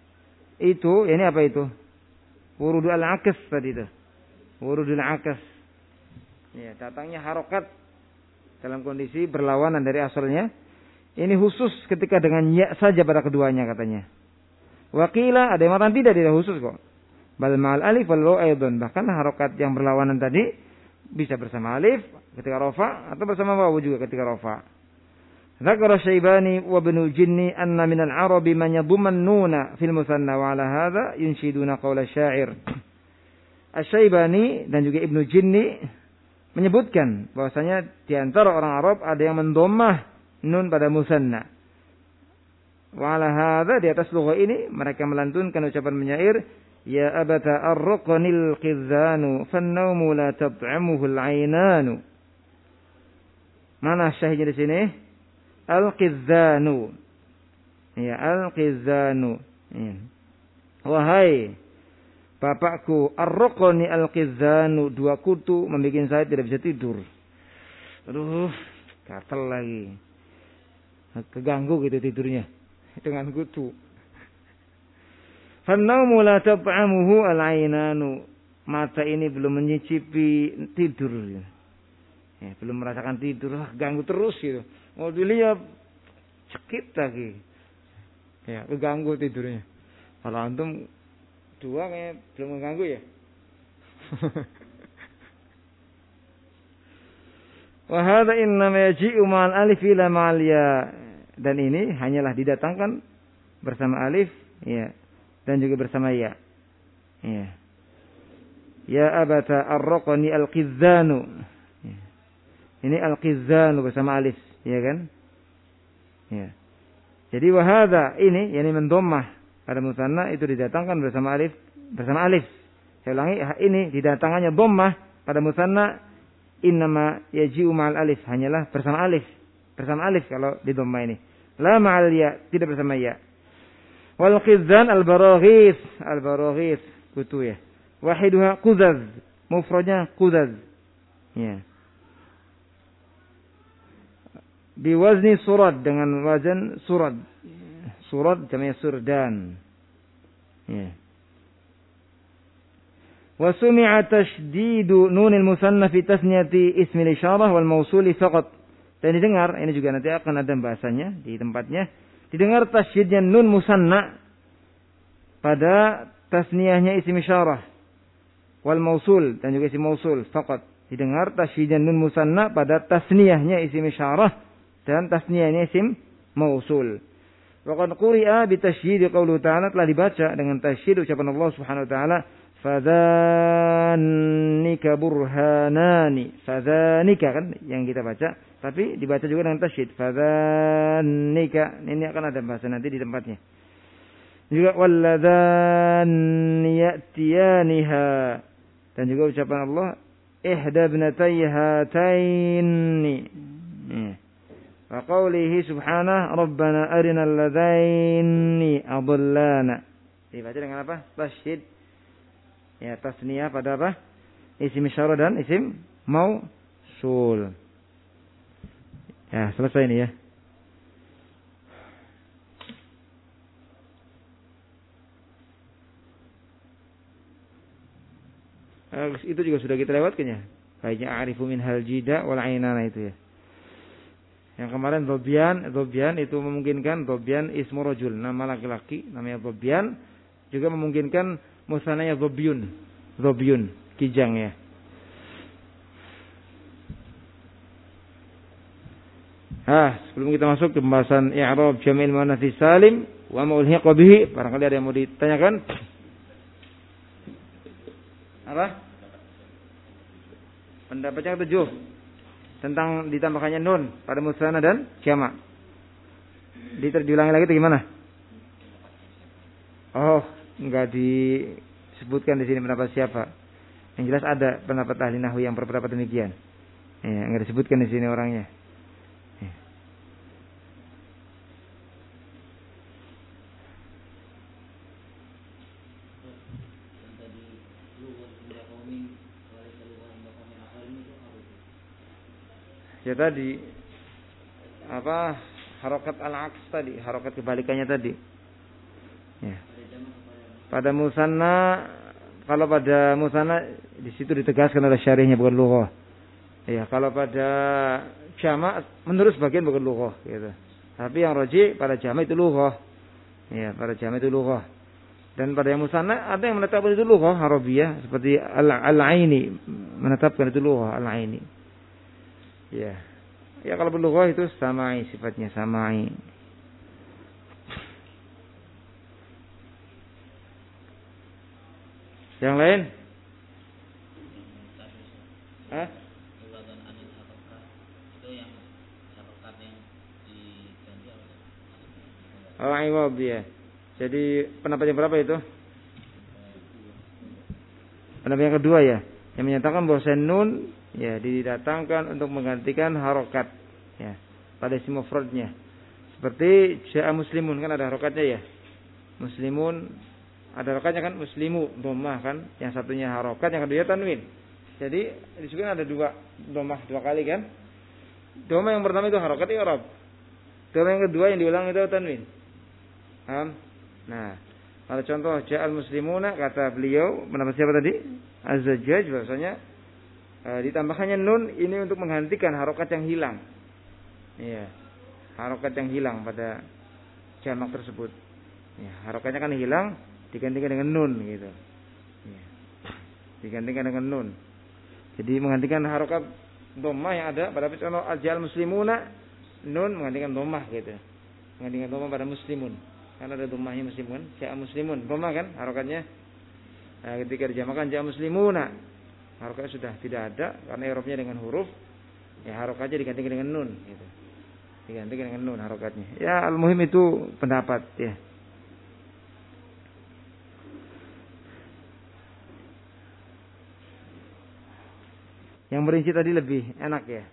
itu, ini apa itu? Wurudul akas tadi itu. Wurudul akas. Ya, datangnya harokat dalam kondisi berlawanan dari asalnya. Ini khusus ketika dengan ya saja pada keduanya katanya. Wakila ada yang mengatakan tidak khusus kok. Bal ma'al alif wal waw aidan. Bahkan harokat yang berlawanan tadi bisa bersama alif ketika rafa atau bersama waw juga ketika rafa. Dzakara Syaibani wa Ibnu Jinni anna minal Arabi man yadhumma an-nuna fil musanna wa ala hadza yunshiduna qaula syair. Asy-Syaibani dan juga Ibnu Jinni menyebutkan bahwasanya di antara orang Arab ada yang mendomah nun pada musanna. Wa ala hadza di atas lugah ini mereka melantunkan ucapan penyair, ya abata arraqanil qidhanu fan-nawmu la tat'amuhu al-'ainanu. Mana syahidnya di sini? Al-qidhanu. Ya, al-qidhanu. Ya. Wahai bapakku, arraqani al-qidhanu, dua kutu membuat saya tidak bisa tidur. Aduh, gatel lagi. Keganggu gitu tidurnya dengan kutu. Fan-nawmu la tat'amuhu al-'ainanu. Mata ini belum menyicipi tidur. Ya, belum merasakan tidur, ganggu terus gitu. Mau dilihat cekit lagi. Ya, keganggu tidurnya. Kalau antum dua kayak belum mengganggu ya. Wa hadza innama yaji'u ma'al alif ila ma'al ya. Dan ini hanyalah didatangkan bersama alif ya dan juga bersama ya. Ya. Ya abata arraqani al-qidhanu. Ya. Ini al-qidhanu bersama alif, ya kan? Ya. Jadi wa hadza ini yani mendommah pada musanna itu didatangkan bersama alif. Saya ulangi, ini didatangkannya dhammah pada musanna innama yaji'u ma'al alif, hanyalah bersama alif. Bersama alif kalau di dhamma ini. La ma'al ya, tidak bersama ya. Wal qidhan al-baraghis, kutu ya. Wahiduha qudhaz, mufradnya qudhaz. Ya. Biwazni surad, dengan wazan surad. Surad jamanya surdan. Ya. Wa sumi'a tashdidu nunil musanna fi tasniyati ismil isyarah wal mausuli faqat. Dan didengar, ini juga nanti akan ada bahasanya di tempatnya. Didengar tasydidnya nun musanna pada tasniyahnya isim isyarah wal mausul dan juga isim mausul faqat. Didengar tasydidnya nun musanna pada tasniyahnya isim isyarah dan tasniyahnya isim mausul. Wa qad quri'a bi tasydid qaulu ta'ala, telah dibaca dengan tasydid ucapan Allah Subhanahu wa taala, fadzanika burhanani. Fadzanika kan yang kita baca, tapi dibaca juga dengan tasydid. Fadzanika. Ini akan ada bahasa nanti di tempatnya. Juga walladzan ya'tiyaniha. Dan juga ucapan Allah, ihda ibnatayhataini. Wa qawlihi subhanahu rabbana arinal ladzaini adallana. Dibaca dengan apa? Tasydid. Ya, tasniyah pada apa? Isim isyarah dan isim mausul. Ya, selesai ini ya. Itu juga sudah kita lewatkan ya. Baiknya a'rifu min hal jida wal ainana itu ya. Yang kemarin dhobian itu memungkinkan dhobian ismu rajul, nama laki-laki namanya dhobian, juga memungkinkan musananya dhobyun, kijang ya. Sebelum kita masuk ke pembahasan i'rab jam'il muannats salim wa ma ulhiqa bihi, barangkali ada yang mau ditanyakan? Apa? Pendapatnya ketujuh tentang ditambahkannya nun pada musanna dan jamak. Diulangi lagi atau gimana? Enggak disebutkan di sini pendapat siapa. Yang jelas ada pendapat ahli nahwu yang berpendapat demikian. Ya, enggak disebutkan di sini orangnya. Ya. Ya tadi apa harokat al-aks tadi, harokat kebalikannya tadi. Ya. Pada musanna, kalau pada musanna di situ ditegaskan oleh syarihnya bukan lughah. Ya, kalau pada jamak menurut sebagian bukan lughah gitu. Tapi yang rajih pada jamak itu lughah. Ya, pada jamak itu lughah. Dan pada yang musanna ada yang menetapkan itu lughah Arabiyah seperti al-Aini menetapkan itu lughah al-Aini. Ya. Ya kalau berlughah itu samai, sifatnya samai. Yang lain? Hah? Oh, iwab ya. Jadi pendapat yang berapa itu? Pendapat yang kedua ya, yang menyatakan bahwa nun ya didatangkan untuk menggantikan harokat ya pada isim mufradnya. Seperti ja'a muslimun kan ada harokatnya ya. Muslimun ada harokatnya kan, muslimu dhammah kan, yang satunya harokat, yang kedua tanwin. Jadi di sini ada dua dhammah dua kali kan. Dhammah yang pertama itu harokat i'rab. Dhammah yang kedua yang diulang itu tanwin. Paham? Nah, kalau contoh ja'al muslimuna kata beliau, mendapat siapa tadi? Az-Zajjaj bahwasanya ditambahkannya nun ini untuk menggantikan harokat yang hilang. Iya. Harokat yang hilang pada jamak tersebut. Ya, harokatnya kan hilang, digantikan dengan nun gitu. Ya. Digantikan dengan nun. Jadi menggantikan harokat dhammah yang ada pada contoh ja'al muslimuna, nun menggantikan dhammah gitu. Menggantikan dhammah pada muslimun. Karena ada dhammahnya muslimun, ja'a muslimun, dhammah kan harokatnya. Nah, ketika dijamakan ja'a muslimuna, harokatnya sudah tidak ada karena i'rabnya dengan huruf. Ya harokatnya digantikan dengan nun gitu. Digantikan dengan nun harokatnya. Ya al-muhim itu pendapat ya. Yang merinci tadi lebih enak ya.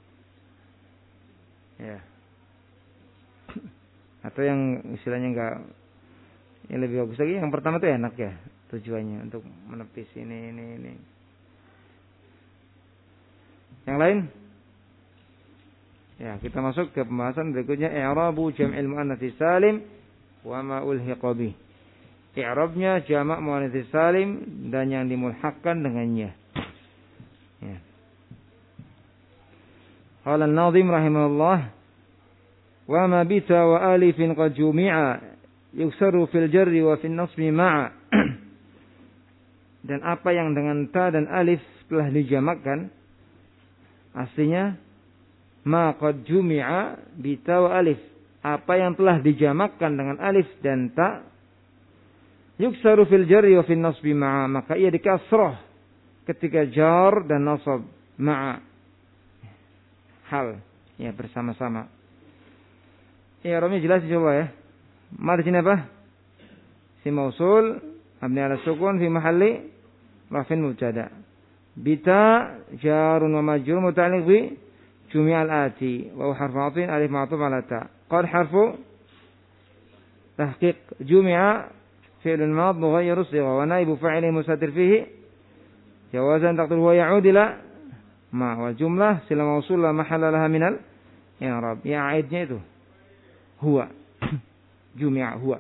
Ya. Atau yang istilahnya enggak, yang lebih bagus lagi yang pertama itu enak ya tujuannya untuk menepis ini. Yang lain? Ya, kita masuk ke pembahasan berikutnya, i'rabu jam'il muannats salim wa ma ulhiqa bih. I'rabnya jamak muannats salim dan yang dimulhaqkan dengannya. Ya. Qala an-Nadhim rahimahullah wa ma bita wa alifin qad jumi'a yuksaru fil jarri wa fil nasbi ma'a. Dan apa yang dengan ta dan alif telah dijamakkan aslinya ma qad jumi'a bita wa alif, apa yang telah dijamakkan dengan alif dan ta yuksaru fil jarri wa fil nasbi ma'a, maka ia dikasrah ketika jar dan nasab ma'a, hal ya bersama-sama. Ya, romnya jelas insyaallah ya. Ma di sini apa? Si mausul mabni ala sukun fi mahalli rafin mubtada. Bita jarun wa majrur muta'alliq bi jumi'al ati wa harfu 'athfin alif ma'tuf 'ala ta. Qad harfu tahqiq jumi'a fi'lun madh mughayyiru sigha wa naibu fa'ilin mustatir fihi jawazan taqdir huwa ya'ud ila ma wal jumlah sila mausul la mahalla laha minal i'rab. Ya aidnya itu huwa. Jumi'a huwa.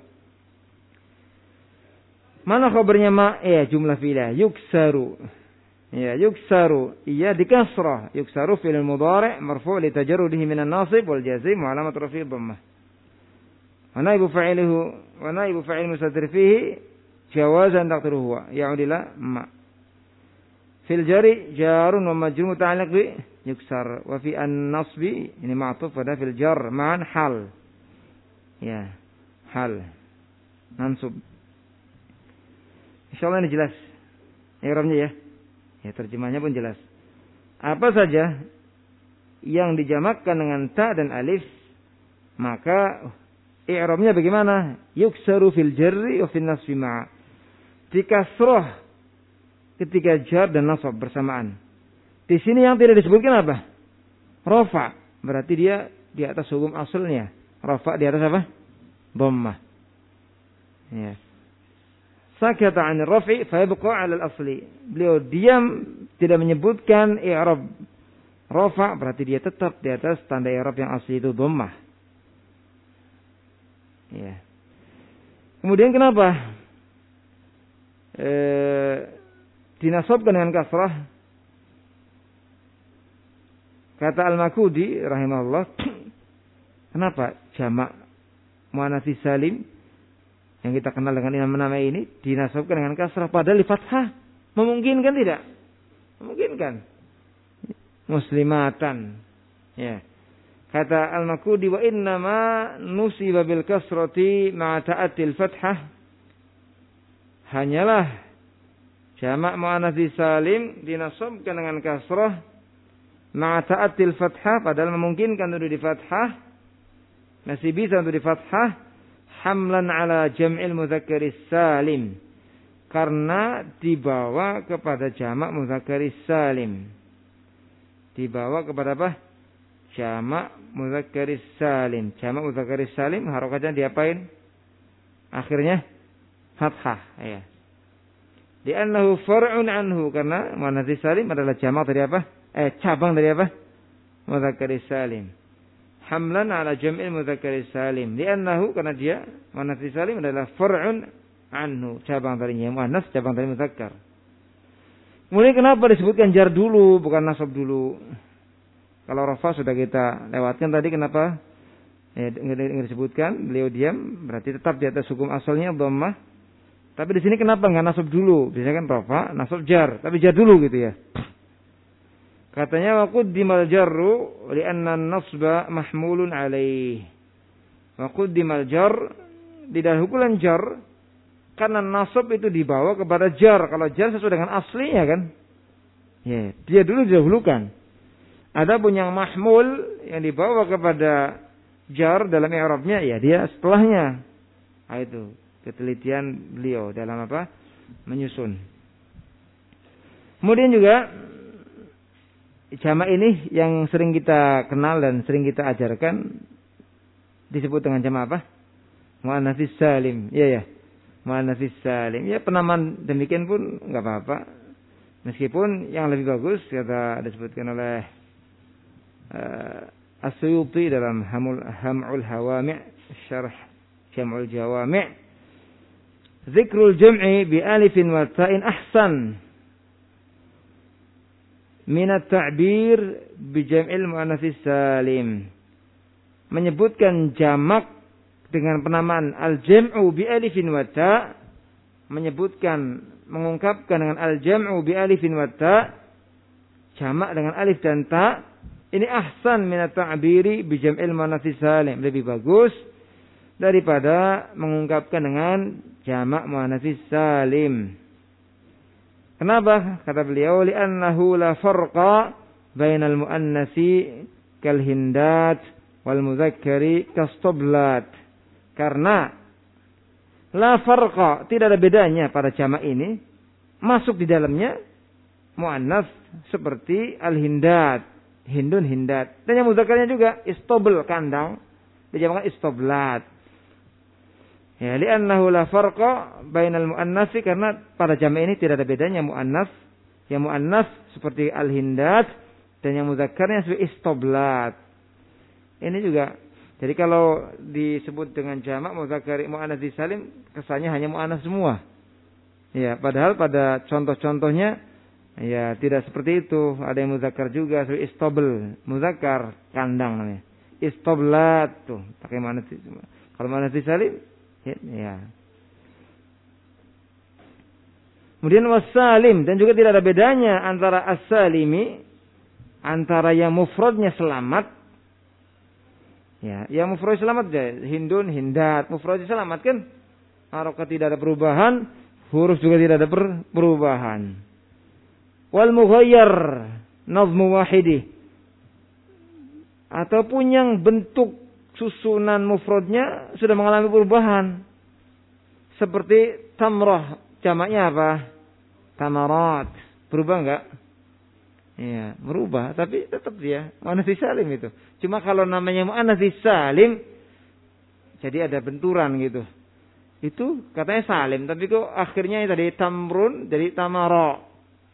Mana khabarnya ma? Ya jumlah fi'lah yuksaru. Ya yuksaru iya dikasrah. Yuksaru fi'il mudhari' marfu' li tajarrudihi min an-nasib wal jazim wa 'alamat rafi'i dhammah. Wa naibu fa'il mustatir fihi jawazan taqdiruhu huwa ya'ud ila ma. Fil jari jarun wa majrur muta'alliq bi yuksar wa fi an-nasbi ini ma'tuf pada fil jar ma'an hal. Ya, hal mansub. Insyaallah ini jelas. I'rabnya ya. Ya terjemahnya pun jelas. Apa saja yang dijamakkan dengan ta dan alif maka i'rabnya bagaimana? Yuksaru fil jarri wa fil nasbi ma'a. Dikasrah ketika jar dan nasab bersamaan. Di sini yang tidak disebutkan apa? Rafa. Berarti dia di atas hukum asalnya. Rafa di atas apa? Dhammah. Ya. Sakata 'anil raf'i fa yabqa 'ala al-asli. Beliau diam tidak menyebutkan i'rab rafa, berarti dia tetap di atas tanda i'rab yang asli itu dhammah. Ya. Kemudian kenapa? dinasabkan dengan kasrah. Kata Al-Makudi rahimahullah, kenapa jamak muannats salim yang kita kenal dengan nama ini dinasabkan dengan kasrah padahal di fathah? Memungkinkan tidak? Memungkinkan. Muslimatan. Ya. Kata Al-Makudi, wa innama nusiba bil kasrati ma'a ta'atil fathah. Hanyalah jamak muannats salim dinasabkan dengan kasrah ma'a ta'atil fathah padahal memungkinkan untuk di fathah. Masih bisa untuk di fathah hamlan ala jam'il mudzakkaris salim. Karena dibawa kepada jamak mudzakkaris salim. Dibawa kepada apa? Jamak mudzakkaris salim. Jamak mudzakkaris salim harokatnya diapain? Akhirnya fathah, ya. Li'annahu far'un anhu, karena muannats salim adalah jamak dari apa? Cabang dari apa? Mudzakkaris salim. Hamlan ala jam'il mudzakkaris salim. Li'annahu, karena dia muannats salim adalah far'un anhu, cabang darinya. Muannats cabang dari mudzakkar. Kemudian kenapa disebutkan jar dulu bukan nasab dulu? Kalau rafa sudah kita lewatkan tadi, kenapa nggak disebutkan? Beliau diam, berarti tetap di atas hukum asalnya dhammah. Tapi di sini kenapa nggak nasab dulu? Biasanya kan rafa, nasab jar, tapi jar dulu gitu ya. Katanya wa quddimal jarru li'anna an-nasba mahmulun alaih. Wa quddimal jar, di dalam hukuman jar karena nasab itu dibawa kepada jar. Kalau jar sesuai dengan aslinya kan, ya, dia dulu didahulukan. Adapun yang mahmul yang dibawa kepada jar dalam i'rabnya, ya dia setelahnya. Nah, itu ketelitian beliau dalam apa? Menyusun. Kemudian juga jamak ini yang sering kita kenal dan sering kita ajarkan disebut dengan jamak apa? Muannats salim. Iya ya. Muannats salim. Ya, penamaan demikian pun enggak apa-apa. Meskipun yang lebih bagus kata disebutkan oleh As-Suyuti dalam Ham'ul Hawami' Syarh Jam'ul Jawami', zikrul jam'i bi alifin wa ta'in ahsan min at-ta'bir bi jam'il muannats salim. Menyebutkan jamak dengan penamaan al-jam'u bi alifin wa ta', menyebutkan mengungkapkan dengan al-jam'u bi alifin wa ta', jamak dengan alif dan ta', ini ahsan minat ta'biri bi jam'il muannats salim, lebih bagus daripada mengungkapkan dengan jamak muannats salim. Kenapa? Kata beliau, li'annahu la farqa bainal muannatsi kal hindat wal mudzakkari kastablat. Karena la farqa, tidak ada bedanya pada jamak ini, masuk di dalamnya muannats seperti al-hindat, hindun, hindat. Dan yang mudzakarnya juga istobel, kandang, dijamakan istoblat. Ya, li'annahu la farqa bainal muannatsi, karena pada jamak ini tidak ada bedanya muannats. Yang muannats seperti al-hindat dan yang mudzakarnya seperti istoblat. Ini juga. Jadi kalau disebut dengan jamak mudzakari muannats salim, kesannya hanya muannats semua. Ya, padahal pada contoh-contohnya ya tidak seperti itu. Ada yang muzakkar juga, seperti istobel, muzakkar, kandang namanya. Istoblat tuh, pakai muannats. Kalau muannats salim, ya. Kemudian wasalim, dan juga tidak ada bedanya antara as-salimi, antara yang mufradnya selamat. Ya, yang mufrad selamat ya, hindun, hindat, mufrad selamat kan? Harokat tidak ada perubahan, huruf juga tidak ada perubahan. Wal mughayyar nazmu wahidi, ataupun yang bentuk susunan mufradnya sudah mengalami perubahan, seperti tamrah, jamaknya apa? Tamarat. Berubah enggak? Iya, berubah, tapi tetap dia muannats salim itu. Cuma kalau namanya muannats salim, jadi ada benturan gitu. Itu katanya salim, tapi kok akhirnya tadi tamrun jadi tamara.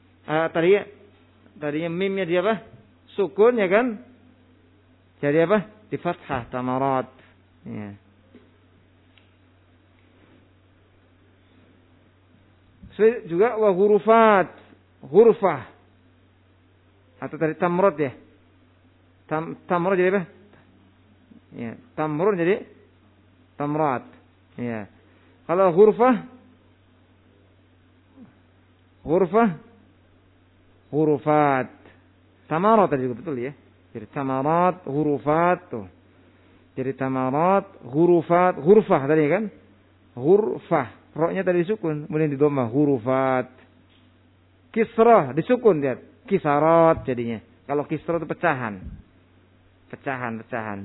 Tadinya mimnya dia apa? Sukun ya kan? Jadi apa? Di fathah, tamarat. Ya. Juga wa hurufat, hurufah. Atau dari tamrod ya. Tamrod jadi apa? Ya, tamrud jadi tamrat. Ya. Kalau hurufah hurufat. Tamarat tadi juga betul ya. Jadi tamarat, hurufat tuh. Jadi tamarat, hurufat, hurufah tadi kan? Hurufah. Roknya tadi disukun, kemudian didhamma hurufat. Kisrah disukun lihat. Kisarat jadinya. Kalau kisrah itu pecahan. Pecahan.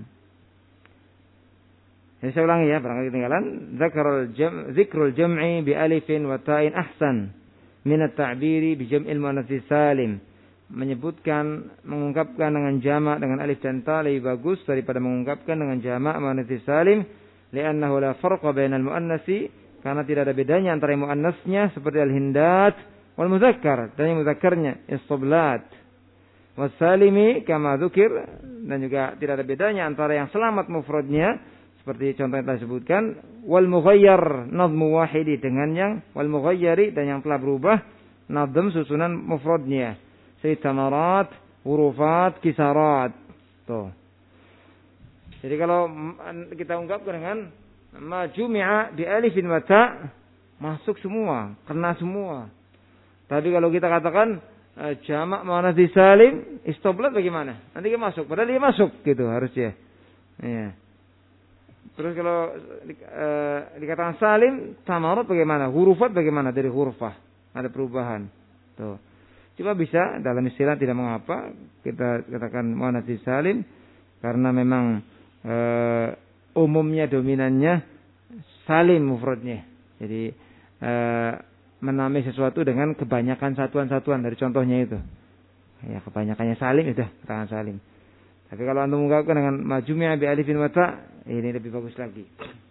Jadi saya ulangi ya, barangkali ketinggalan. Zikrul jam'i bi alifin wa ta'in ahsan min at-ta'biri bi jam'il muannats salim. Mengungkapkan dengan jamak dengan alif dan ta lebih bagus daripada mengungkapkan dengan jamak muannats salim, li'annahu la farqa bainal muannatsi, karena tidak ada bedanya antara muannasnya seperti al-hindat wal muzakkar dan yang muzakkarnya istiblat. Wasalimi kama dzukir, dan juga tidak ada bedanya antara yang selamat mufradnya seperti contoh yang tadi sebutkan, wal mughayyar nadmu wahidi, dengan yang wal mughayyari dan yang telah berubah nadm susunan mufradnya. Seperti tamarat, hurufat, kisarat. Tuh. Jadi kalau kita ungkapkan dengan ma jumi'a bi alifin wa ta, masuk semua, kena semua. Tapi kalau kita katakan jamak muannats salim, istiblat bagaimana? Nanti dia masuk, padahal dia masuk gitu harusnya. Iya. Terus kalau dikatakan salim, tamarat bagaimana? Hurufat bagaimana dari hurufah? Ada perubahan. Tuh. Cuma bisa dalam istilah tidak mengapa kita katakan muannats salim karena memang umumnya dominannya salim mufradnya. Jadi menamai sesuatu dengan kebanyakan satuan-satuan dari contohnya itu. Ya, kebanyakannya salim itu katakan salim. Tapi kalau antum mengungkapkan dengan majmu'ah bi alifin wa ta, ini lebih bagus lagi.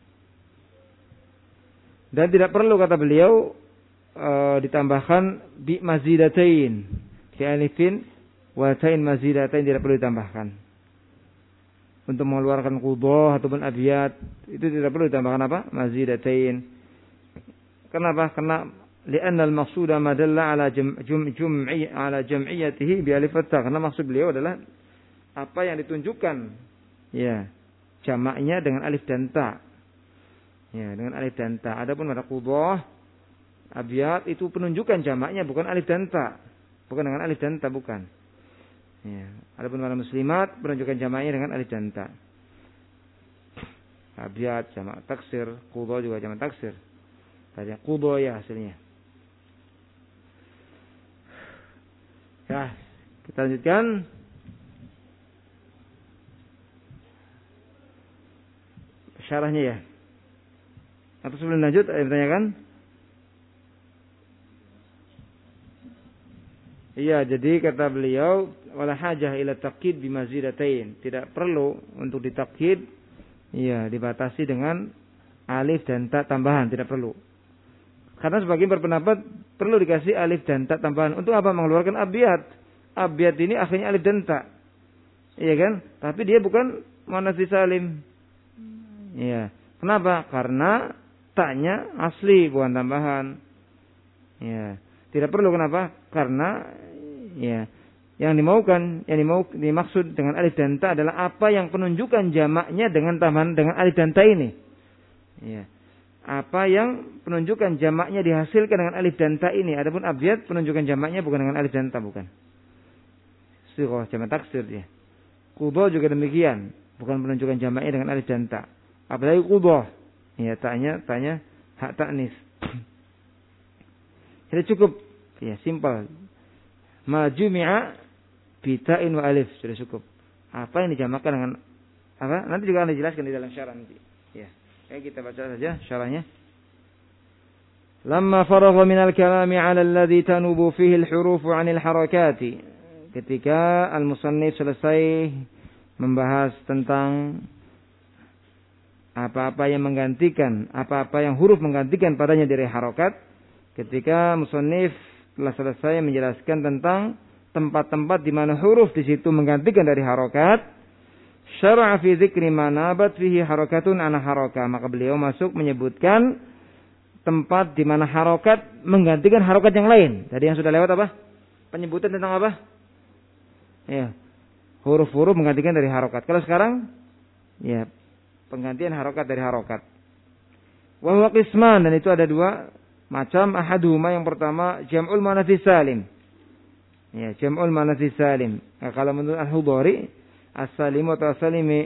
Dan tidak perlu kata beliau ditambahkan bi mazidatain. Bi alifin wa ta'in mazidatain tidak perlu ditambahkan. Untuk mengeluarkan qudah ataupun abiyat itu tidak perlu ditambahkan apa? Mazidatain. Kenapa? Karena li'anna al-maqsuda ma dalla ala jam'iyyatihi bi alif wa ta. Karena maksud beliau adalah apa yang ditunjukkan ya jamaknya dengan alif dan ta. Ya, dengan alif dan ta. Adapun pada qudah abiyat itu penunjukan jamaknya bukan alif dan ta. Bukan dengan alif dan ta, bukan. Ya, adapun pada muslimat penunjukan jamaknya dengan alif dan ta. Abiyat jamak taksir, qudah juga jamak taksir. Tadi qudah ya hasilnya. Ya, kita lanjutkan. Syarahnya ya. Atau sebelum lanjut ada yang bertanyakan? Iya, jadi kata beliau wala hajah ila taqyid bi mazidatain. Tidak perlu untuk ditakyid iya dibatasi dengan alif dan ta tambahan, tidak perlu. Karena sebagian berpendapat perlu dikasih alif dan ta tambahan untuk apa? Mengeluarkan abiyat. Abiyat ini akhirnya alif dan ta. Iya kan? Tapi dia bukan muannats salim. Iya. Kenapa? Karena taknya asli bukan tambahan. Ya. Tidak perlu kenapa? Karena ya yang dimaksud dengan alif dan ta adalah apa yang penunjukan jamaknya dengan tambahan dengan alif dan ta ini. Ya. Apa yang penunjukan jamaknya dihasilkan dengan alif dan ta ini. Adapun abyad penunjukan jamaknya bukan dengan alif dan ta, bukan. Sirah jamak taksir ya. Qudah juga demikian, bukan penunjukan jamaknya dengan alif dan ta. Apalagi qudah. Ya, tanya hak ta'nis. Jadi cukup ya, simpel. Ma jumi'a bi ta'in wa alif, sudah cukup. Apa yang dijamakkan dengan apa? Nanti juga akan dijelaskan di dalam syarah nanti. Ya. Oke, kita baca saja syarahnya. Lamma faragha min al-kalami 'ala alladhi tanubu fihi al-huruf 'anil harakati. Ketika al-musannif selesai membahas tentang apa-apa yang menggantikan, apa-apa yang huruf menggantikan padanya dari harokat. Ketika musannif telah selesai menjelaskan tentang tempat-tempat di mana huruf di situ menggantikan dari harokat, syara'a fi dzikri ma nabat fihi harakatun ana haraka, maka beliau masuk menyebutkan tempat di mana harokat menggantikan harokat yang lain. Tadi yang sudah lewat apa? Penyebutan tentang apa? Ya, huruf-huruf menggantikan dari harokat. Kalau sekarang, ya, penggantian harokat dari harokat. Wa huwa qisman, dan itu ada dua macam. Ahaduhuma, yang pertama jam'ul muannats salim. Ya, jam'ul muannats salim. Nah, kalau menurut Al-Khudari, as-salimu atau as-salimi.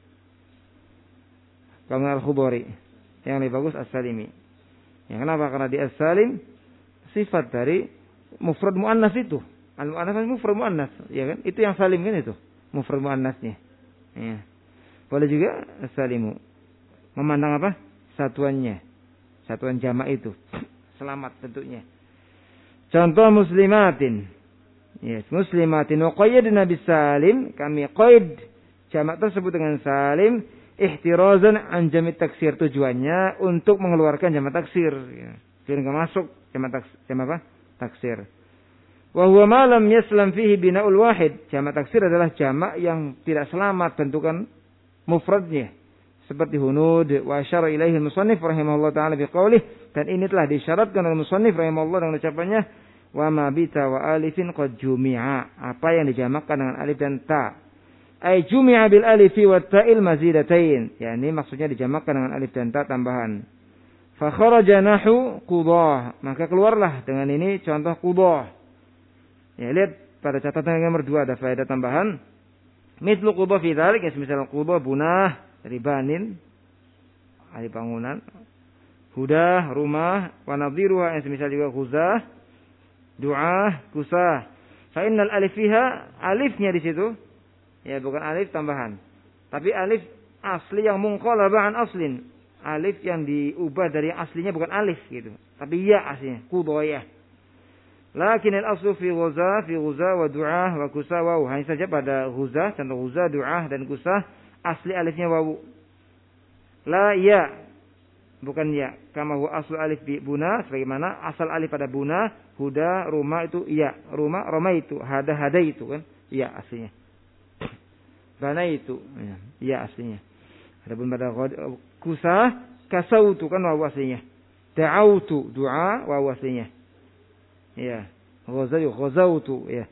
Kalau menurut Al-Khudari, yang lebih bagus as-salimi. Ya, kenapa? Karena di as-salim sifat dari mufrad muannas itu. Al-muannas mufrad muannas, ya kan? Itu yang salim kan itu, mufrad muannasnya. Ya. Boleh juga as-salimu. Memandang apa? Satuannya. Satuan jamak itu. Selamat bentuknya. Contoh muslimatin. Yes, muslimatin wa qayyadna bis salim, kami qaid jamak tersebut dengan salim. Ihtirazan an jami' taksir, tujuannya untuk mengeluarkan jamak taksir, ya. Biar enggak masuk jamak taksir. Wa huwa ma lam yaslam fihi bina'ul wahid. Jamak taksir adalah jamak yang tidak selamat bentukan mufradnya. Seperti hunud wa asyara ilaihi al-musannif rahimahullah taala biqaulih, dan ini telah disyaratkan oleh musannif rahimahullah dengan ucapannya wa ma bita wa alifin qad jumi'a, apa yang dijamakkan dengan alif dan ta. Ay jumi'a bil alifi wa ta'il mazidatain, yakni maksudnya dijamakkan dengan alif dan ta tambahan. Fa kharaja nahu qudah, maka keluarlah dengan ini contoh qudah. Ya, lihat pada catatan yang nomor 2 ada faedah tambahan. Mithlu qudah fi dzalik, ya, semisal qudah bunah dari banin, ahli bangunan. Hudah, rumah, wa nadhiruha, yang semisal juga khuzah, du'ah, kusah. Fa innal alif fiha, alifnya di situ, ya, bukan alif tambahan, tapi alif asli yang munqalaba an aslin. Alif yang diubah dari aslinya bukan alif gitu, tapi ya aslinya, qudhaya. Lakin al-aslu fi ghuza wa du'ah wa kusa waw. Hanya saja pada ghuza, contoh ghuza, du'ah dan kusah, asli alifnya waw. La ya, bukan ya. Kama huwa aslu alif bi buna, sebagaimana asal alif pada buna, huda, rumah itu ya. Rumah, ramaitu, hada itu kan, ya aslinya. Bana itu, ya aslinya. Adapun pada kusah, kasautu kan waw aslinya. Da'autu, du'a, waw aslinya. Ya, ghazautu, ya.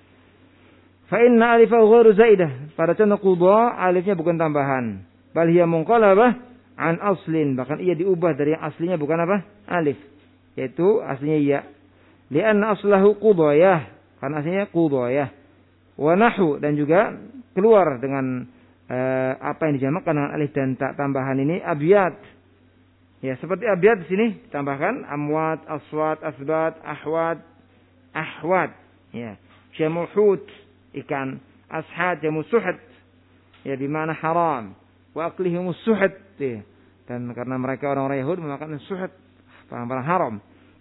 Fa inna alifa ghairu zaidah. Pada contoh qudha, alifnya bukan tambahan. Bal hiya munqalabah an aslin, bahkan ia diubah dari yang aslinya bukan apa? Alif. Yaitu aslinya ya. Li'anna aslahu qudhayah, karena aslinya qudhayah. Wa nahu, dan juga keluar dengan apa yang dijamakkan dengan alif dan ta tambahan ini abyad. Ya, seperti abyad di sini ditambahkan amwat, aswat, asbat, ahwat. Ya, jamu hut, ikan, ashad jamu suhad. Ya, di mana haram. Wa aklihimus suhad. Ya. Dan karena mereka orang-orang Yahudi memakan suhad, barang-barang haram.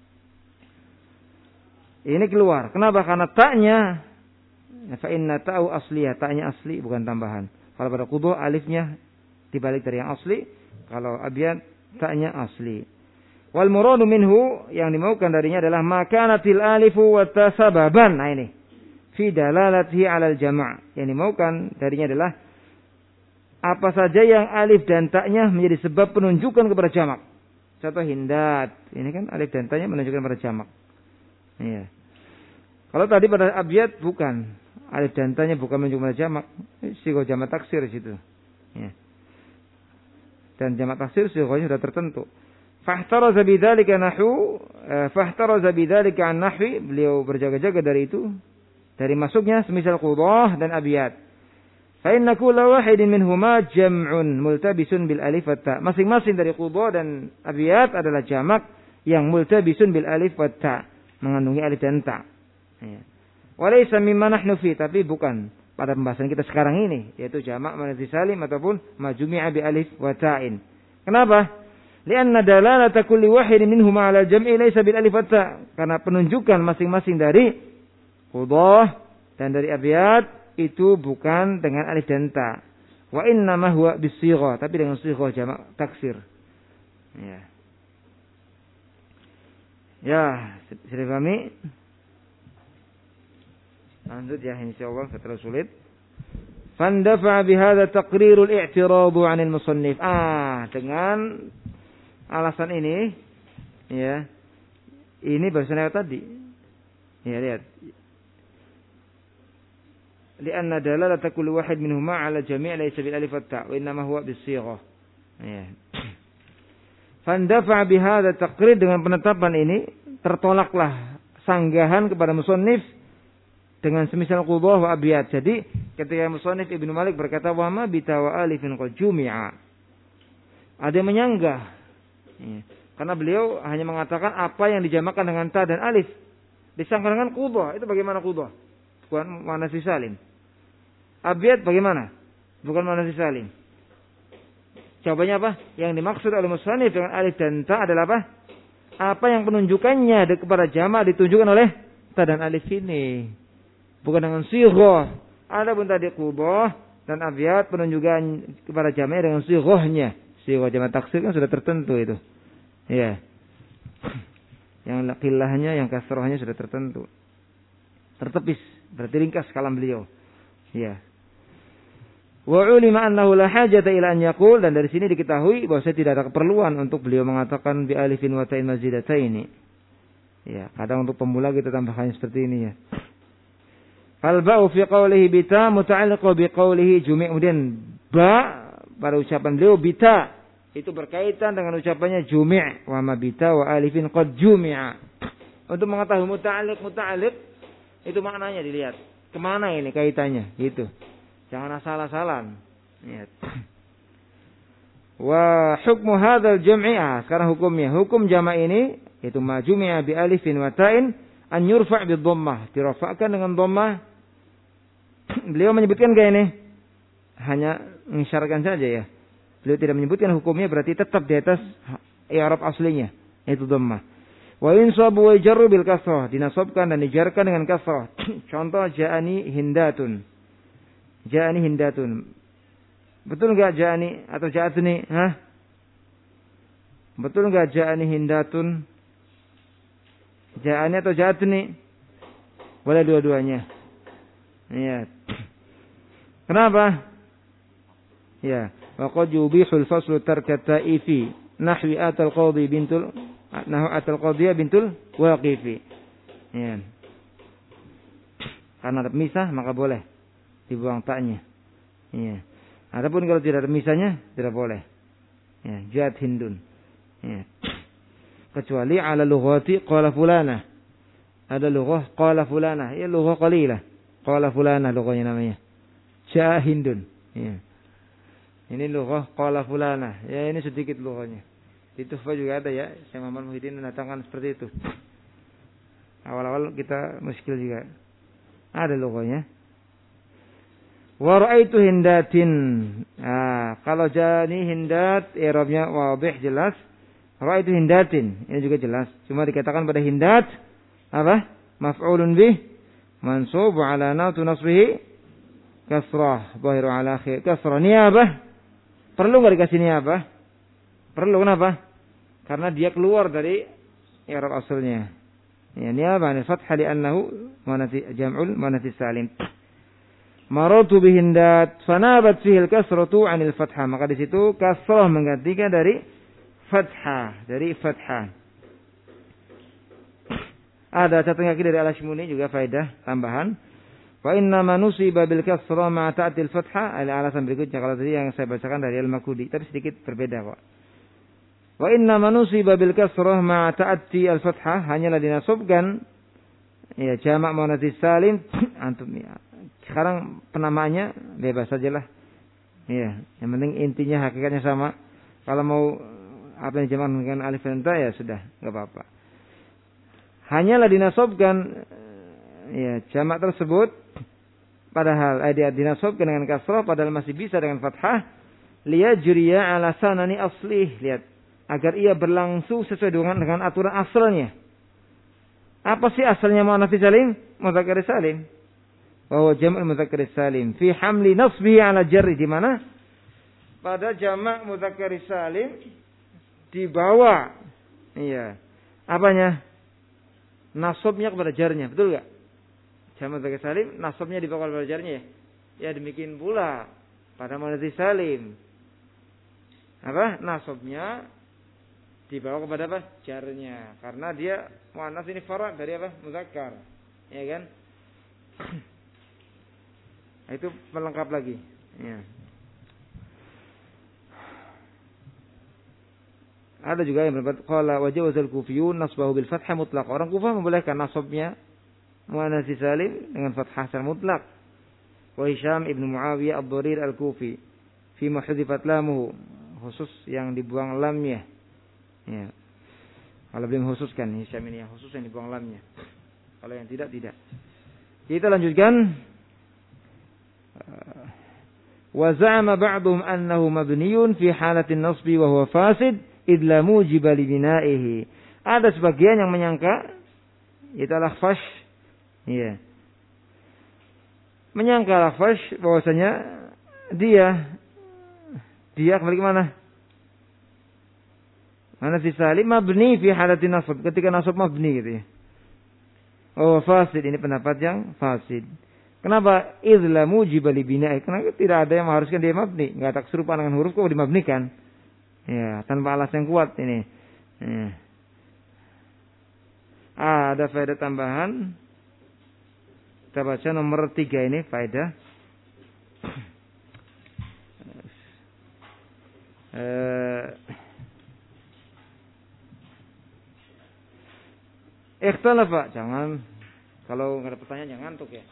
Ini keluar. Kenapa? Karena ta'nya, fa inna ta'u asliyah, ta'nya asli bukan tambahan. Kalau pada qudhu alifnya dibalik dari yang asli, kalau abyad ta'nya asli. Wal muradu minhu, yang dimaukan darinya adalah makanatil alifu wa tasababan. Nah ini fi dalalatihi 'alal jama'. Yang dimaukan darinya adalah apa saja yang alif dan ta'nya menjadi sebab penunjukan kepada jamak. Contoh hindat, ini kan alif dan ta'nya menunjukkan kepada jamak. Iya. Kalau tadi pada abyad bukan, alif dan ta'nya bukan menunjukkan kepada jamak. Sighah jamak taksir situ. Ya. Dan jamak taksir sighahnya sudah tertentu. Fahtaraza bidzalika nahu, fahtaraza bidzalika an nahwi, beliau berjaga-jaga dari itu, dari masuknya semisal qudhah dan abyad. Fa inna kulla wahidin minhuma jam'un multabisun bil alif wa ta. Masing-masing dari qudhah dan abyad adalah jamak yang multabisun bil alif wa ta, mengandungi alif dan ta. Ya. Walaysa mimma nahnu fi, tapi bukan pada pembahasan kita sekarang ini, yaitu jamak muannats salim ataupun majmu'a bi alif wa ta'in. Kenapa? Lianna dalalata kulli wahidin minhuma 'ala jam'i laysa bil alif wa ta. Karena penunjukan masing-masing dari qudhah dan dari abyad itu bukan dengan alif dan ta. Wa inna ma huwa bisighah, tapi dengan sighah jamak taksir. Ya. Ya, sudah pahami? Lanjut ya, insyaallah terlalu sulit. Fandafa bihadza taqrirul i'tiradu 'anil musannif. Dengan alasan ini Ya. Ini barusan ayat tadi. Ya, lihat. Lianna dalalata kulli wahid minhuma 'ala jami' laysa bil alif wat ta' wa innama huwa bis shighah. Ya. Fandafa bihadza taqrir, dengan penetapan ini tertolaklah sanggahan kepada musannif dengan semisal qudah wa abiyat. Jadi ketika musannif Ibnu Malik berkata wa ma bi ta wa alifin qad jumi'a, ada yang menyanggah. Ya. Karena beliau hanya mengatakan apa yang dijamakan dengan ta dan alif disangka dengan qudah. Itu bagaimana qudah? Bukan makna salim. Abiyat bagaimana? Bukan makna salim. Jawabannya apa? Yang dimaksud oleh musannif dengan alif dan ta adalah apa? Apa yang penunjukannya kepada jama' ditunjukkan oleh ta dan alif ini. Bukan dengan sighah. Adapun tadi qudah dan abiyat penunjukan kepada jama' dengan sighahnya. Sighah jama' taksir kan sudah tertentu itu. Ya. Yang qillahnya, yang kasrahnya sudah tertentu. Tertepis, berarti ringkas kalam beliau. Ya. Wa ulima annahu la hajata ila an yaqul, dan dari sini diketahui bahwa tidak ada keperluan untuk beliau mengatakan bi alifin wa ta'in mazidataini. Ya, kadang untuk pemula kita tambahkannya seperti ini ya. Fal ba'u fi qawlihi bita muta'alliqu bi qawlihi jumi', kemudian ba pada ucapan beliau bita itu berkaitan dengan ucapannya jumi', wa ma bita wa alifin qad jumi'a. Untuk mengetahui muta'alliq itu maknanya dilihat. Kemana ini kaitannya? Gitu. Jangan asal-asalan. Ya. Wa hukmu hadzal jam'i, sekarang hukumnya. Hukum jama' ini itu ma jumi'a bi alifin wa ta'in an yurfa' bi dhammah, dirafa'kan dengan dhammah. Beliau menyebutkan kayak ini hanya mengisyaratkan saja ya. Beliau tidak menyebutkan hukumnya, berarti tetap di atas i'rab aslinya, yaitu dhammah. Wa insabu wa jarru bil kasrah, dinasabkan dan dijarkan dengan kasrah. Contoh ja'ani hindatun. Ja'ani hindatun. Betul enggak ja'ani atau ja'atni? Hah? Betul enggak ja'ani hindatun? Ja'ani atau ja'atni? Boleh dua-duanya. Iya. Kenapa? Ya, wa qad yubihul faslu tarka ta'ifi nahwi atal qadhi bintul qadhiyah bintul waqifi. Ya. Karena ada pemisah maka boleh dibuang taknya. Ya. Adapun kalau tidak ada pemisahnya tidak boleh. Ya, ja'at hindun. Ya. Kecuali ala lughati qala fulana. Ada lughah qala fulana, ya lughah qalilah. Qala fulana lughahnya namanya. Ja'a hindun. Ya. Ini lughah qala fulana. Ya, ini sedikit lughahnya. Di Tuhfah juga ada ya. Syekh Muhammad Muhyiddin mendatangkan seperti itu. Awal-awal kita muskil juga. Ada lughahnya. Wa ra'aitu hindatin. Kalau jani hindat i'rabnya wadih jelas. Ra'aitu hindatin, ini juga jelas. Cuma dikatakan pada hindat apa? Maf'ulun bih mansub ala natu nasbihi kasrah zahiru ala akhir. Kasrah niyabah. Perlu enggak dikasih niyabah? Perlu, kenapa? Karena dia keluar dari i'rab asalnya. Ya, niyabah an fathah li'annahu jam'ul muanats salim. Maratu bihindat fanabat fihi al-kasratu 'anil fathah, maka di situ kasrah menggantikan dari fathah, Ada catatan kaki dari Al-Ashmuni juga faedah tambahan. Wa inna ma nusiba bil kasrah ma ta'til fathah, alasan berikutnya kalau tadi yang saya bacakan dari Al-Makudi, tapi sedikit berbeda kok. Wa inna ma nusiba bil kasrah ma ta'ti al-fathah, hanyalah dinasabkan ya jamak muannats salim antum ya. Sekarang penamaannya bebas sajalah. Iya, yang penting intinya hakikatnya sama. Kalau mau apa yang jamak dengan alif dan ta ya sudah, enggak apa-apa. Hanyalah dinasabkan ya jamak tersebut padahal dia dinasabkan dengan kasrah padahal masih bisa dengan fathah, liyajriya ala sanani aslih, lihat, agar ia berlangsung sesuai dengan aturan asalnya. Apa sih asalnya muannats salim? Mudzakkar salim. Bahwa jamak mudzakkar salim fi hamli nasbihi ala jarri, di mana pada jamak mudzakkar salim dibawa iya apanya? Nasabnya kepada jarnya, betul enggak? Jamak mudzakkar salim nasabnya dibawa kepada jarnya ya. Ya demikian pula pada muannats salim. Apa? Nasabnya dibawa kepada apa? Jarnya. Karena dia muannas ini fara' dari apa? Muzakkar. Ya kan? Itu pelengkap lagi. Ya. Ada juga yang berpendapat qala wajawazal kufiyun nasbahu bil fathah mutlaq. Orang Kufah membolehkan nasabnya muannas salim dengan fathah secara mutlak. Wa Hisham ibnu Muawiyah ad-Dharir al-Kufi fi ma hudifat lamuhu, khusus yang dibuang lamnya. Ya. Kalau belum khususkan Hisham ini yang khusus yang dibuang lamnya. Kalau yang tidak. Kita lanjutkan. Wa za'ama ba'dhum annahu mabniyun fi halatin nasbi wa huwa fasid id la mujiba li bina'ihi. Ada sebagian yang menyangka itu al-Akhfash, ya. Menyangka al-Akhfash bahwasanya dia kembali ke mana? Mana fi salim mabni fi halatin nasb, ketika nasab mabni gitu ya. Oh, fasid, ini pendapat yang fasid. Kenapa? Idla mujiba li bina'i. Kenapa tidak ada yang mengharuskan dia mabni? Enggak tak serupa dengan huruf kok dimabnikan. Ya, tanpa alasan yang kuat ini. Ya. Ada faedah tambahan. Kita baca nomor 3 ini faedah. Ikhtalafa, jangan kalau enggak ada pertanyaan jangan ngantuk ya.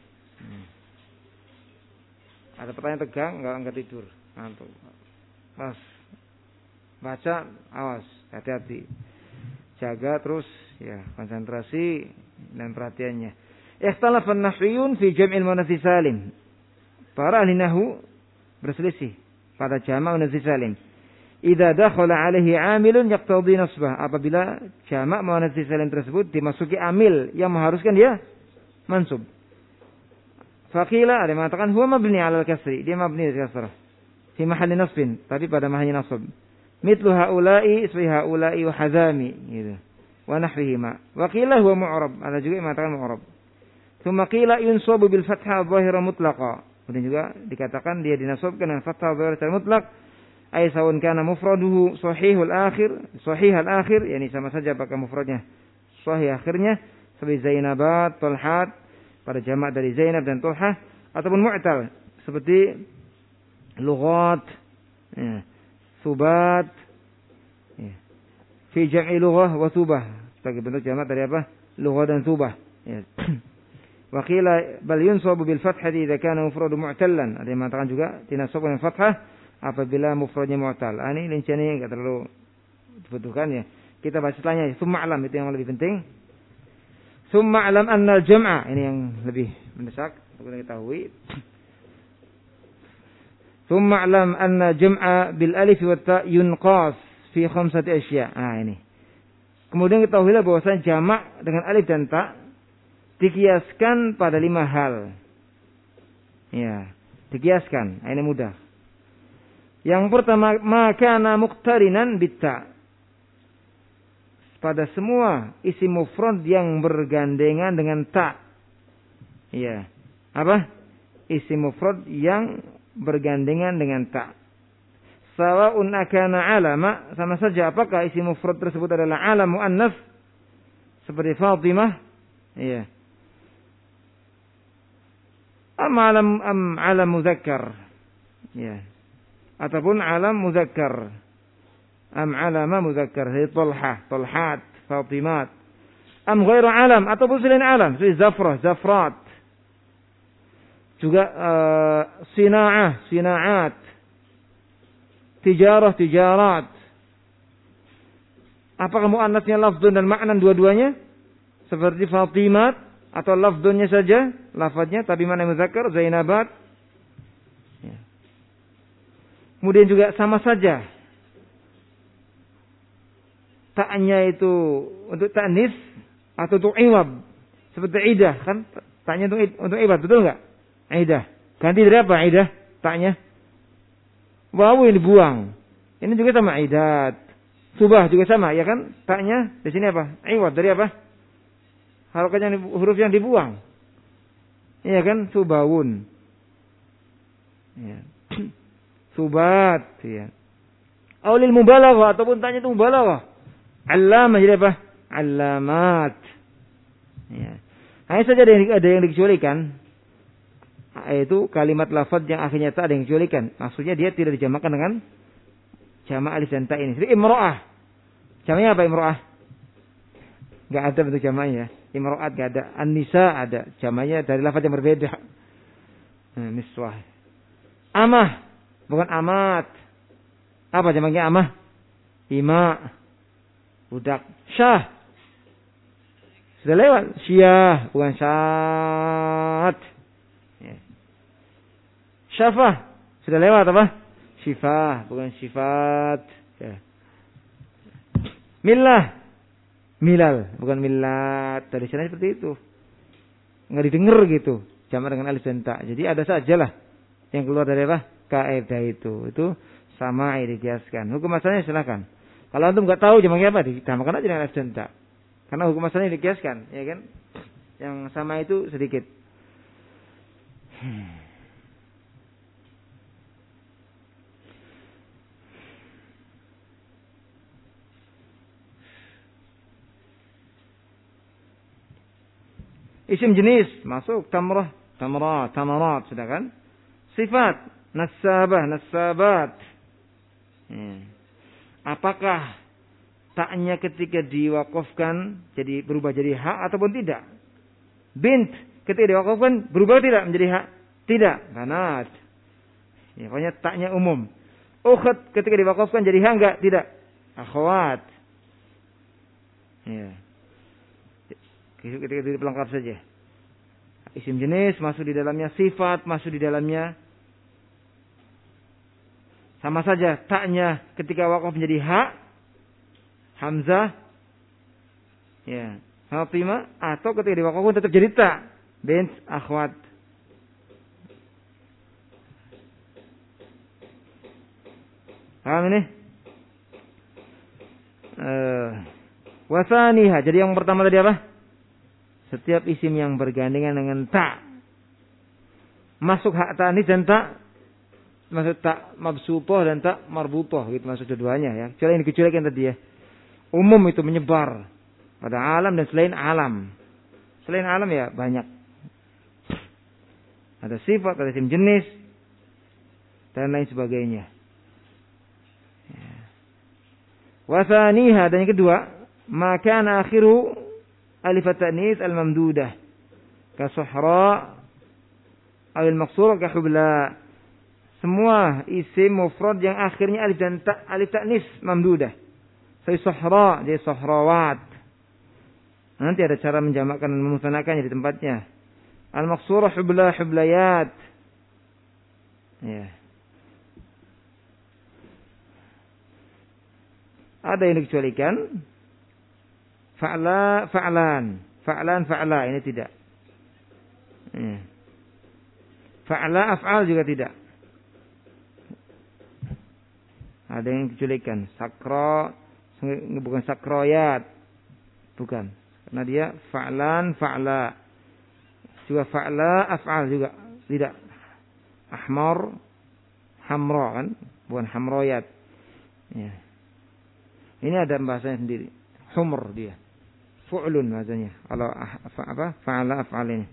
Ada pertanyaan tegang enggak tidur, ngantuk. Pas baca awas, hati-hati. Jaga terus ya konsentrasi dan perhatiannya. Ikhtalafa an-nahwiyun fi jam'il muannats salim. Para ahli nahwu berselisih pada jamak muannats salim. Idza dakhala alaihi 'amilun yaqtadi nasbah. Apabila jamak muannats salim tersebut dimasuki amil yang mengharuskan dia mansub. Faqila ada mengatakan huwa mabni 'ala al-kasri, dia mabni di kasrah. Fi mahalli nasbin, tapi pada mahalli nasab. Mithlu haula'i ismi haula'i wa hazami gitu. Wa nahwihima. Wa qila huwa mu'rab, ada juga yang mengatakan mu'rab. Tsumma qila yunsabu bil fathah dhahira mutlaqa. Kemudian juga dikatakan dia dinasabkan dengan fathah dhahira secara mutlak. Ay sawun kana mufraduhu sahihul akhir, yakni sama saja apakah mufradnya sahih akhirnya seperti Zainabat, Talhat pada jamak dari Zainab dan Talhah, ataupun mu'tal seperti lughat, ya, subat, ya, fi jam'i lughah wa subah sebagai bentuk jamak dari apa? Lughah dan subah. Ya. Wa qila bal yunsabu bil fathah idza kana mufradu mu'tallan. Ada yang mengatakan juga dinasabkan dengan fathah apabila mufradnya mu'tal. Ini rinciannya enggak terlalu dibutuhkan ya. Kita bahas setelahnya. Summa alam, itu yang lebih penting. Summa alam anna al-jam'a, ini yang lebih mendesak untuk kita ketahui. Summa alam anna jam'a bil alif wa ta yunqas fi khamsati asya'. Ini. Kemudian ketahuilah bahwasanya jamak dengan alif dan ta dikiaskan pada 5 hal. Ya, dikiaskan. Ini mudah. Yang pertama, makana muqtarinan bitta. Pada semua isim mufrad yang bergandengan dengan ta. Iya. Apa? Isim mufrad yang bergandengan dengan ta. Sawa'un akana alama, sama saja apakah isim mufrad tersebut adalah alam muannas seperti Fatimah. Iya. Am alam muzakkar. Iya. Ataupun alam muzakkar. Am alama muzakkar, seperti Talhah, Talhat, Fatimat. Am ghairu alam, ataupun selain alam, seperti Zafrah, Zafrat. Juga sina'ah, sina'at. Tijarah, tijarat. Apakah muannasnya lafzun dan maknan dua-duanya? Seperti Fatimat, atau lafzunnya saja, lafadznya, tapi mana muzakkar, Zainabat. Kemudian juga sama saja. Ta'nya itu untuk ta'nis atau untuk iwab. Seperti idah. Kan ta'nya untuk iwab. Betul enggak? Idah. Ganti dari apa idah? Ta'nya. Wawu ini dibuang. Ini juga sama idat. Subah juga sama. Ya kan? Ta'nya di sini apa? Iwab. Dari apa? Harokatnya huruf yang dibuang. Iya kan? Subawun. Ya. Subat, ya. Aulil mubalaghah ataupun ta'nya itu mubalaghah. Allamah jadi apa? Allamat. Ya. Hanya saja ada yang dikecualikan. Yaitu kalimat lafaz yang akhirnya ta ada yang dikecualikan. Maksudnya dia tidak dijamakan dengan jamak alif dan ta ini. Jadi imra'ah. Jamaknya apa imra'ah? Enggak ada bentuk jamaknya. Imra'at enggak ada. An-nisa ada. Jamaknya dari lafaz yang berbeda. Niswah. Amah. Bukan amat. Apa jamaknya amah? Ima. Budak. Syah. Sudah lewat. Syiah. Bukan syat. Ya. Syafah. Sudah lewat apa? Syifah. Bukan syifat. Ya. Millah. Milal. Bukan millat. Dari sana seperti itu. Nggak didengar gitu. Jamak dengan alif dan ta. Jadi ada sajalah yang keluar dari apa? Kaidah itu. Itu sama dikiaskan. Hukum asalnya silakan. Kalau antum nggak tahu jamaknya apa, ditambahkan aja dengan alif dan ta. Karena hukum asalnya dikiaskan, ya kan? Yang sama itu sedikit. Isim jenis masuk tamrah, tamrat, tamarat, sudah kan? Sifat nasabah, nasabat. Apakah taknya ketika diwakafkan jadi berubah jadi hak ataupun tidak? Bint ketika diwakafkan berubah tidak menjadi hak? Tidak, banat. Ya, pokoknya taknya umum. Ukht ketika diwakafkan jadi hak enggak? Tidak. Akhwat. Ya. Ketika tidak pelengkap saja. Isim jenis masuk di dalamnya, sifat masuk di dalamnya. Sama saja taknya ketika wakaf menjadi hak, hamzah, ya, Fatimah, atau ketika diwakafkan tetap jadi ta, bint, akhwat. Paham ini? Wasaniha. Jadi yang pertama tadi apa? Setiap isim yang bergandengan dengan ta masuk hak tanis dan ta masuk tak mabsutah dan tak marbutah, gitu masuk dua-duanya ya. Kecuali yang dikecualikan tadi ya. Umum itu menyebar pada alam dan selain alam. Selain alam ya banyak. Ada sifat, ada isim jenis dan lain sebagainya. Ya. Wasaniha, dan yang kedua, maka akhiru alif at-ta'nis al-mamdudah ka suhra al maqsura ka hubla. Semua isim mufrad yang akhirnya alif dan ta, alif ta'nis mamdudah. Seperti suhra, jadi suhrawat. Nanti ada cara menjamakkan dan memutanakannya di tempatnya. Al-maqsurah hubla, hublayat. Ya. Ada yang dikecualikan. Fa'la, fa'lan. Fa'lan, fa'la. Ini tidak. Ya. Fa'la, af'al juga tidak. Ada yang dikecualikan. Sakra, bukan sakroyat. Bukan. Karena dia fa'lan, fa'la. Juga fa'la, af'al juga. Tidak. Ahmar, hamra kan. Bukan hamroyat. Ya. Ini ada bahasanya sendiri. Humr dia. Fu'lun bahasanya. Kalau apa? Fa'la, af'al ini.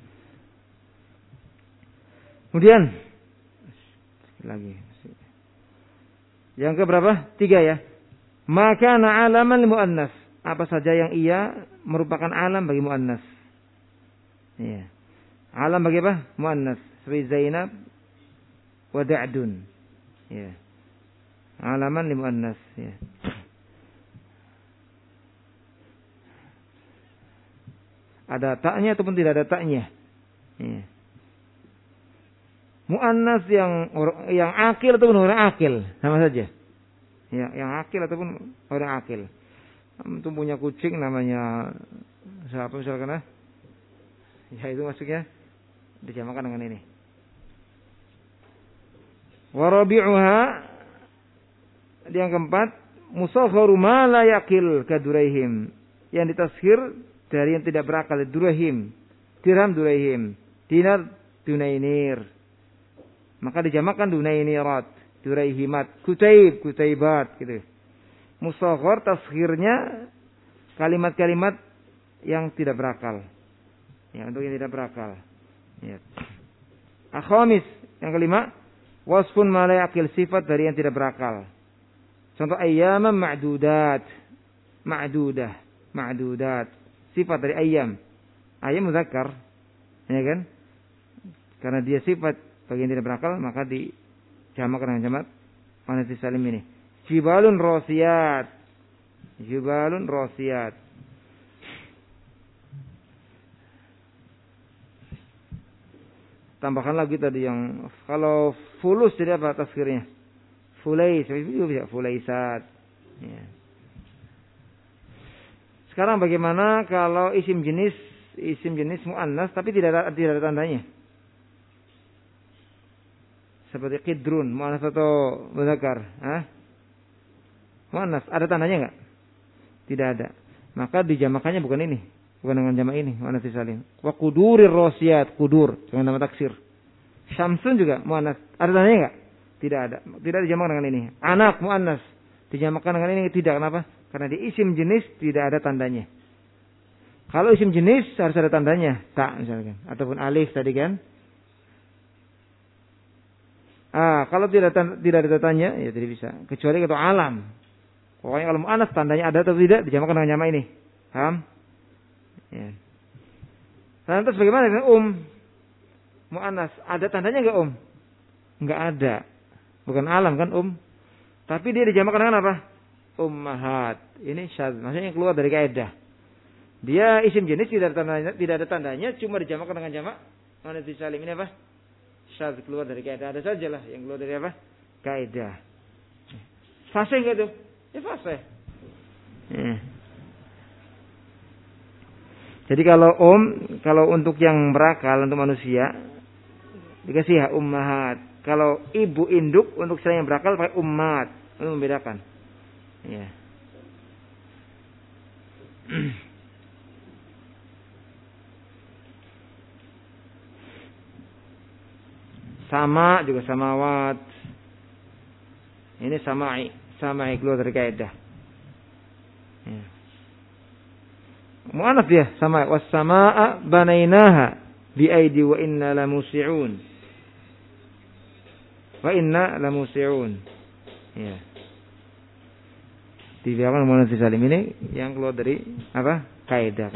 Kemudian. Lagi. Yang keberapa? 3 ya. Maka alaman li muannas. Apa saja yang ia merupakan alam bagi muannas. Iya. Alam bagi apa? Muannas. Seperti Zainab wa Da'dun. Iya. Alaman li muannas. Iya. Ada taknya ataupun tidak ada taknya. Iya. Muannas yang akil ataupun orang akil sama saja. Ya, yang akil ataupun orang akil. Itu punya kucing namanya siapa misalkan? Ya itu maksudnya dijamakan dengan ini. Warabi'uha, yang keempat, musagharu ma la yaqil kaduraihim, yang ditashkhir dari yang tidak berakal, durahim, dirham durahim, dinar dunainir. Maka dijamakan dunainirat. Juraihimat, Kutaibat gitu. Musaghar tasghirnya kalimat-kalimat yang tidak berakal. Ya, untuk yang tidak berakal. Ya. Akhamis, yang kelima, wasfun ma la yaqil, sifat dari yang tidak berakal. Contoh ayyaman ma'dudat. Ma'dudat. Sifat dari ayyam. Ayyam muzakkar. Ya kan? Karena dia sifat bagi yang tidak berakal, maka dijamakkan dengan jamak muannats salim ini. Jibalun rasiyat. Tambahkan lagi tadi yang kalau fulus jadi apa tasghirnya? Fulais, itu bisa fulaisat. Ya. Sekarang bagaimana kalau isim jenis muannas tapi tidak ada tandanya? Seperti qidrun, muannas atau muzakkar, muannas, ada tandanya enggak? Tidak ada. Maka dijamakannya bukan ini, bukan dengan jamak ini, muannas salim. Wa qudurir rasiyat, qudur dengan nama taksir. Syamsun juga muannas, ada tandanya enggak? Tidak ada. Tidak dijamakan dengan ini. Anak muannas dijamakan dengan ini tidak. Kenapa? Karena di isim jenis tidak ada tandanya. Kalau isim jenis harus ada tandanya, tak misalkan, ataupun alif tadi kan. Kalau tidak ada tandanya, ya tidak bisa. Kecuali kalau alam. Pokoknya kalau muannas tandanya ada atau tidak dijamakan dengan jamak ini. Paham? Ya. Lantas bagaimana dengan muannas? Ada tandanya enggak Enggak ada. Bukan alam kan Tapi dia dijamakan dengan apa? Ummahat. Ini syadz. Maksudnya keluar dari kaidah. Dia isim jenis tidak ada tandanya, cuma dijamakan dengan jamak muannats salim. Ini apa? Syadz, keluar dari kaidah. Ada sajalah yang keluar dari apa? Kaidah. Fasih enggak tuh? Ya fasih. Jadi kalau untuk yang berakal untuk manusia dikasih ya ummahat. Kalau ibu induk untuk saya yang berakal pakai ummat untuk membedakan. Ya. Sama juga samawat. Ini sama'i keluar dari kaidah. Ya. Mu'anats dia sama was samaa banainaha bi aidi wa inna lamusi'un. Wa inna lamusi'un. Ya. Dibiarkan muannats salim ini yang keluar dari apa? Kaidah.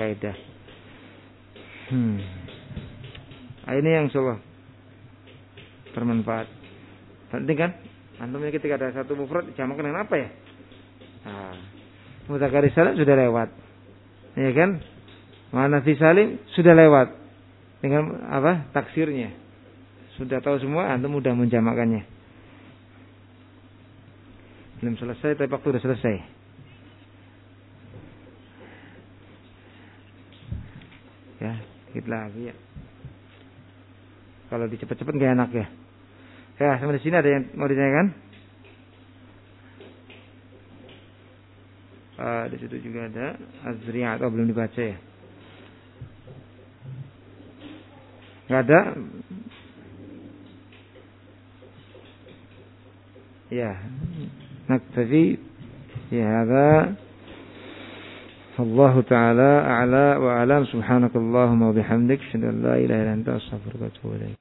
Ini yang insyaallah bermanfaat. Penting kan? Antum ini ketika ada satu mufrad dijamakkan dengan apa ya? Mudzakkar salim sudah lewat. Ya kan? Muannats salim sudah lewat. Dengan apa? Taksirnya. Sudah tahu semua, antum mudah menjamakkannya. Belum selesai, tapi waktu sudah selesai. Ya, dikit lagi ya. Kalau dicepet-cepet gak enak ya. Ya, sampai di sini ada yang mau ditanyakan? Di situ juga ada Az-Zari'at. Belum dibaca ya? Gak ada? Ya, naktafi ya hada. Allah Ta'ala a'la wa a'lam. Subhanakallahumma wa bihamdik, asyhadu an la ilaha illa anta, astaghfiruka wa atubu ilaik.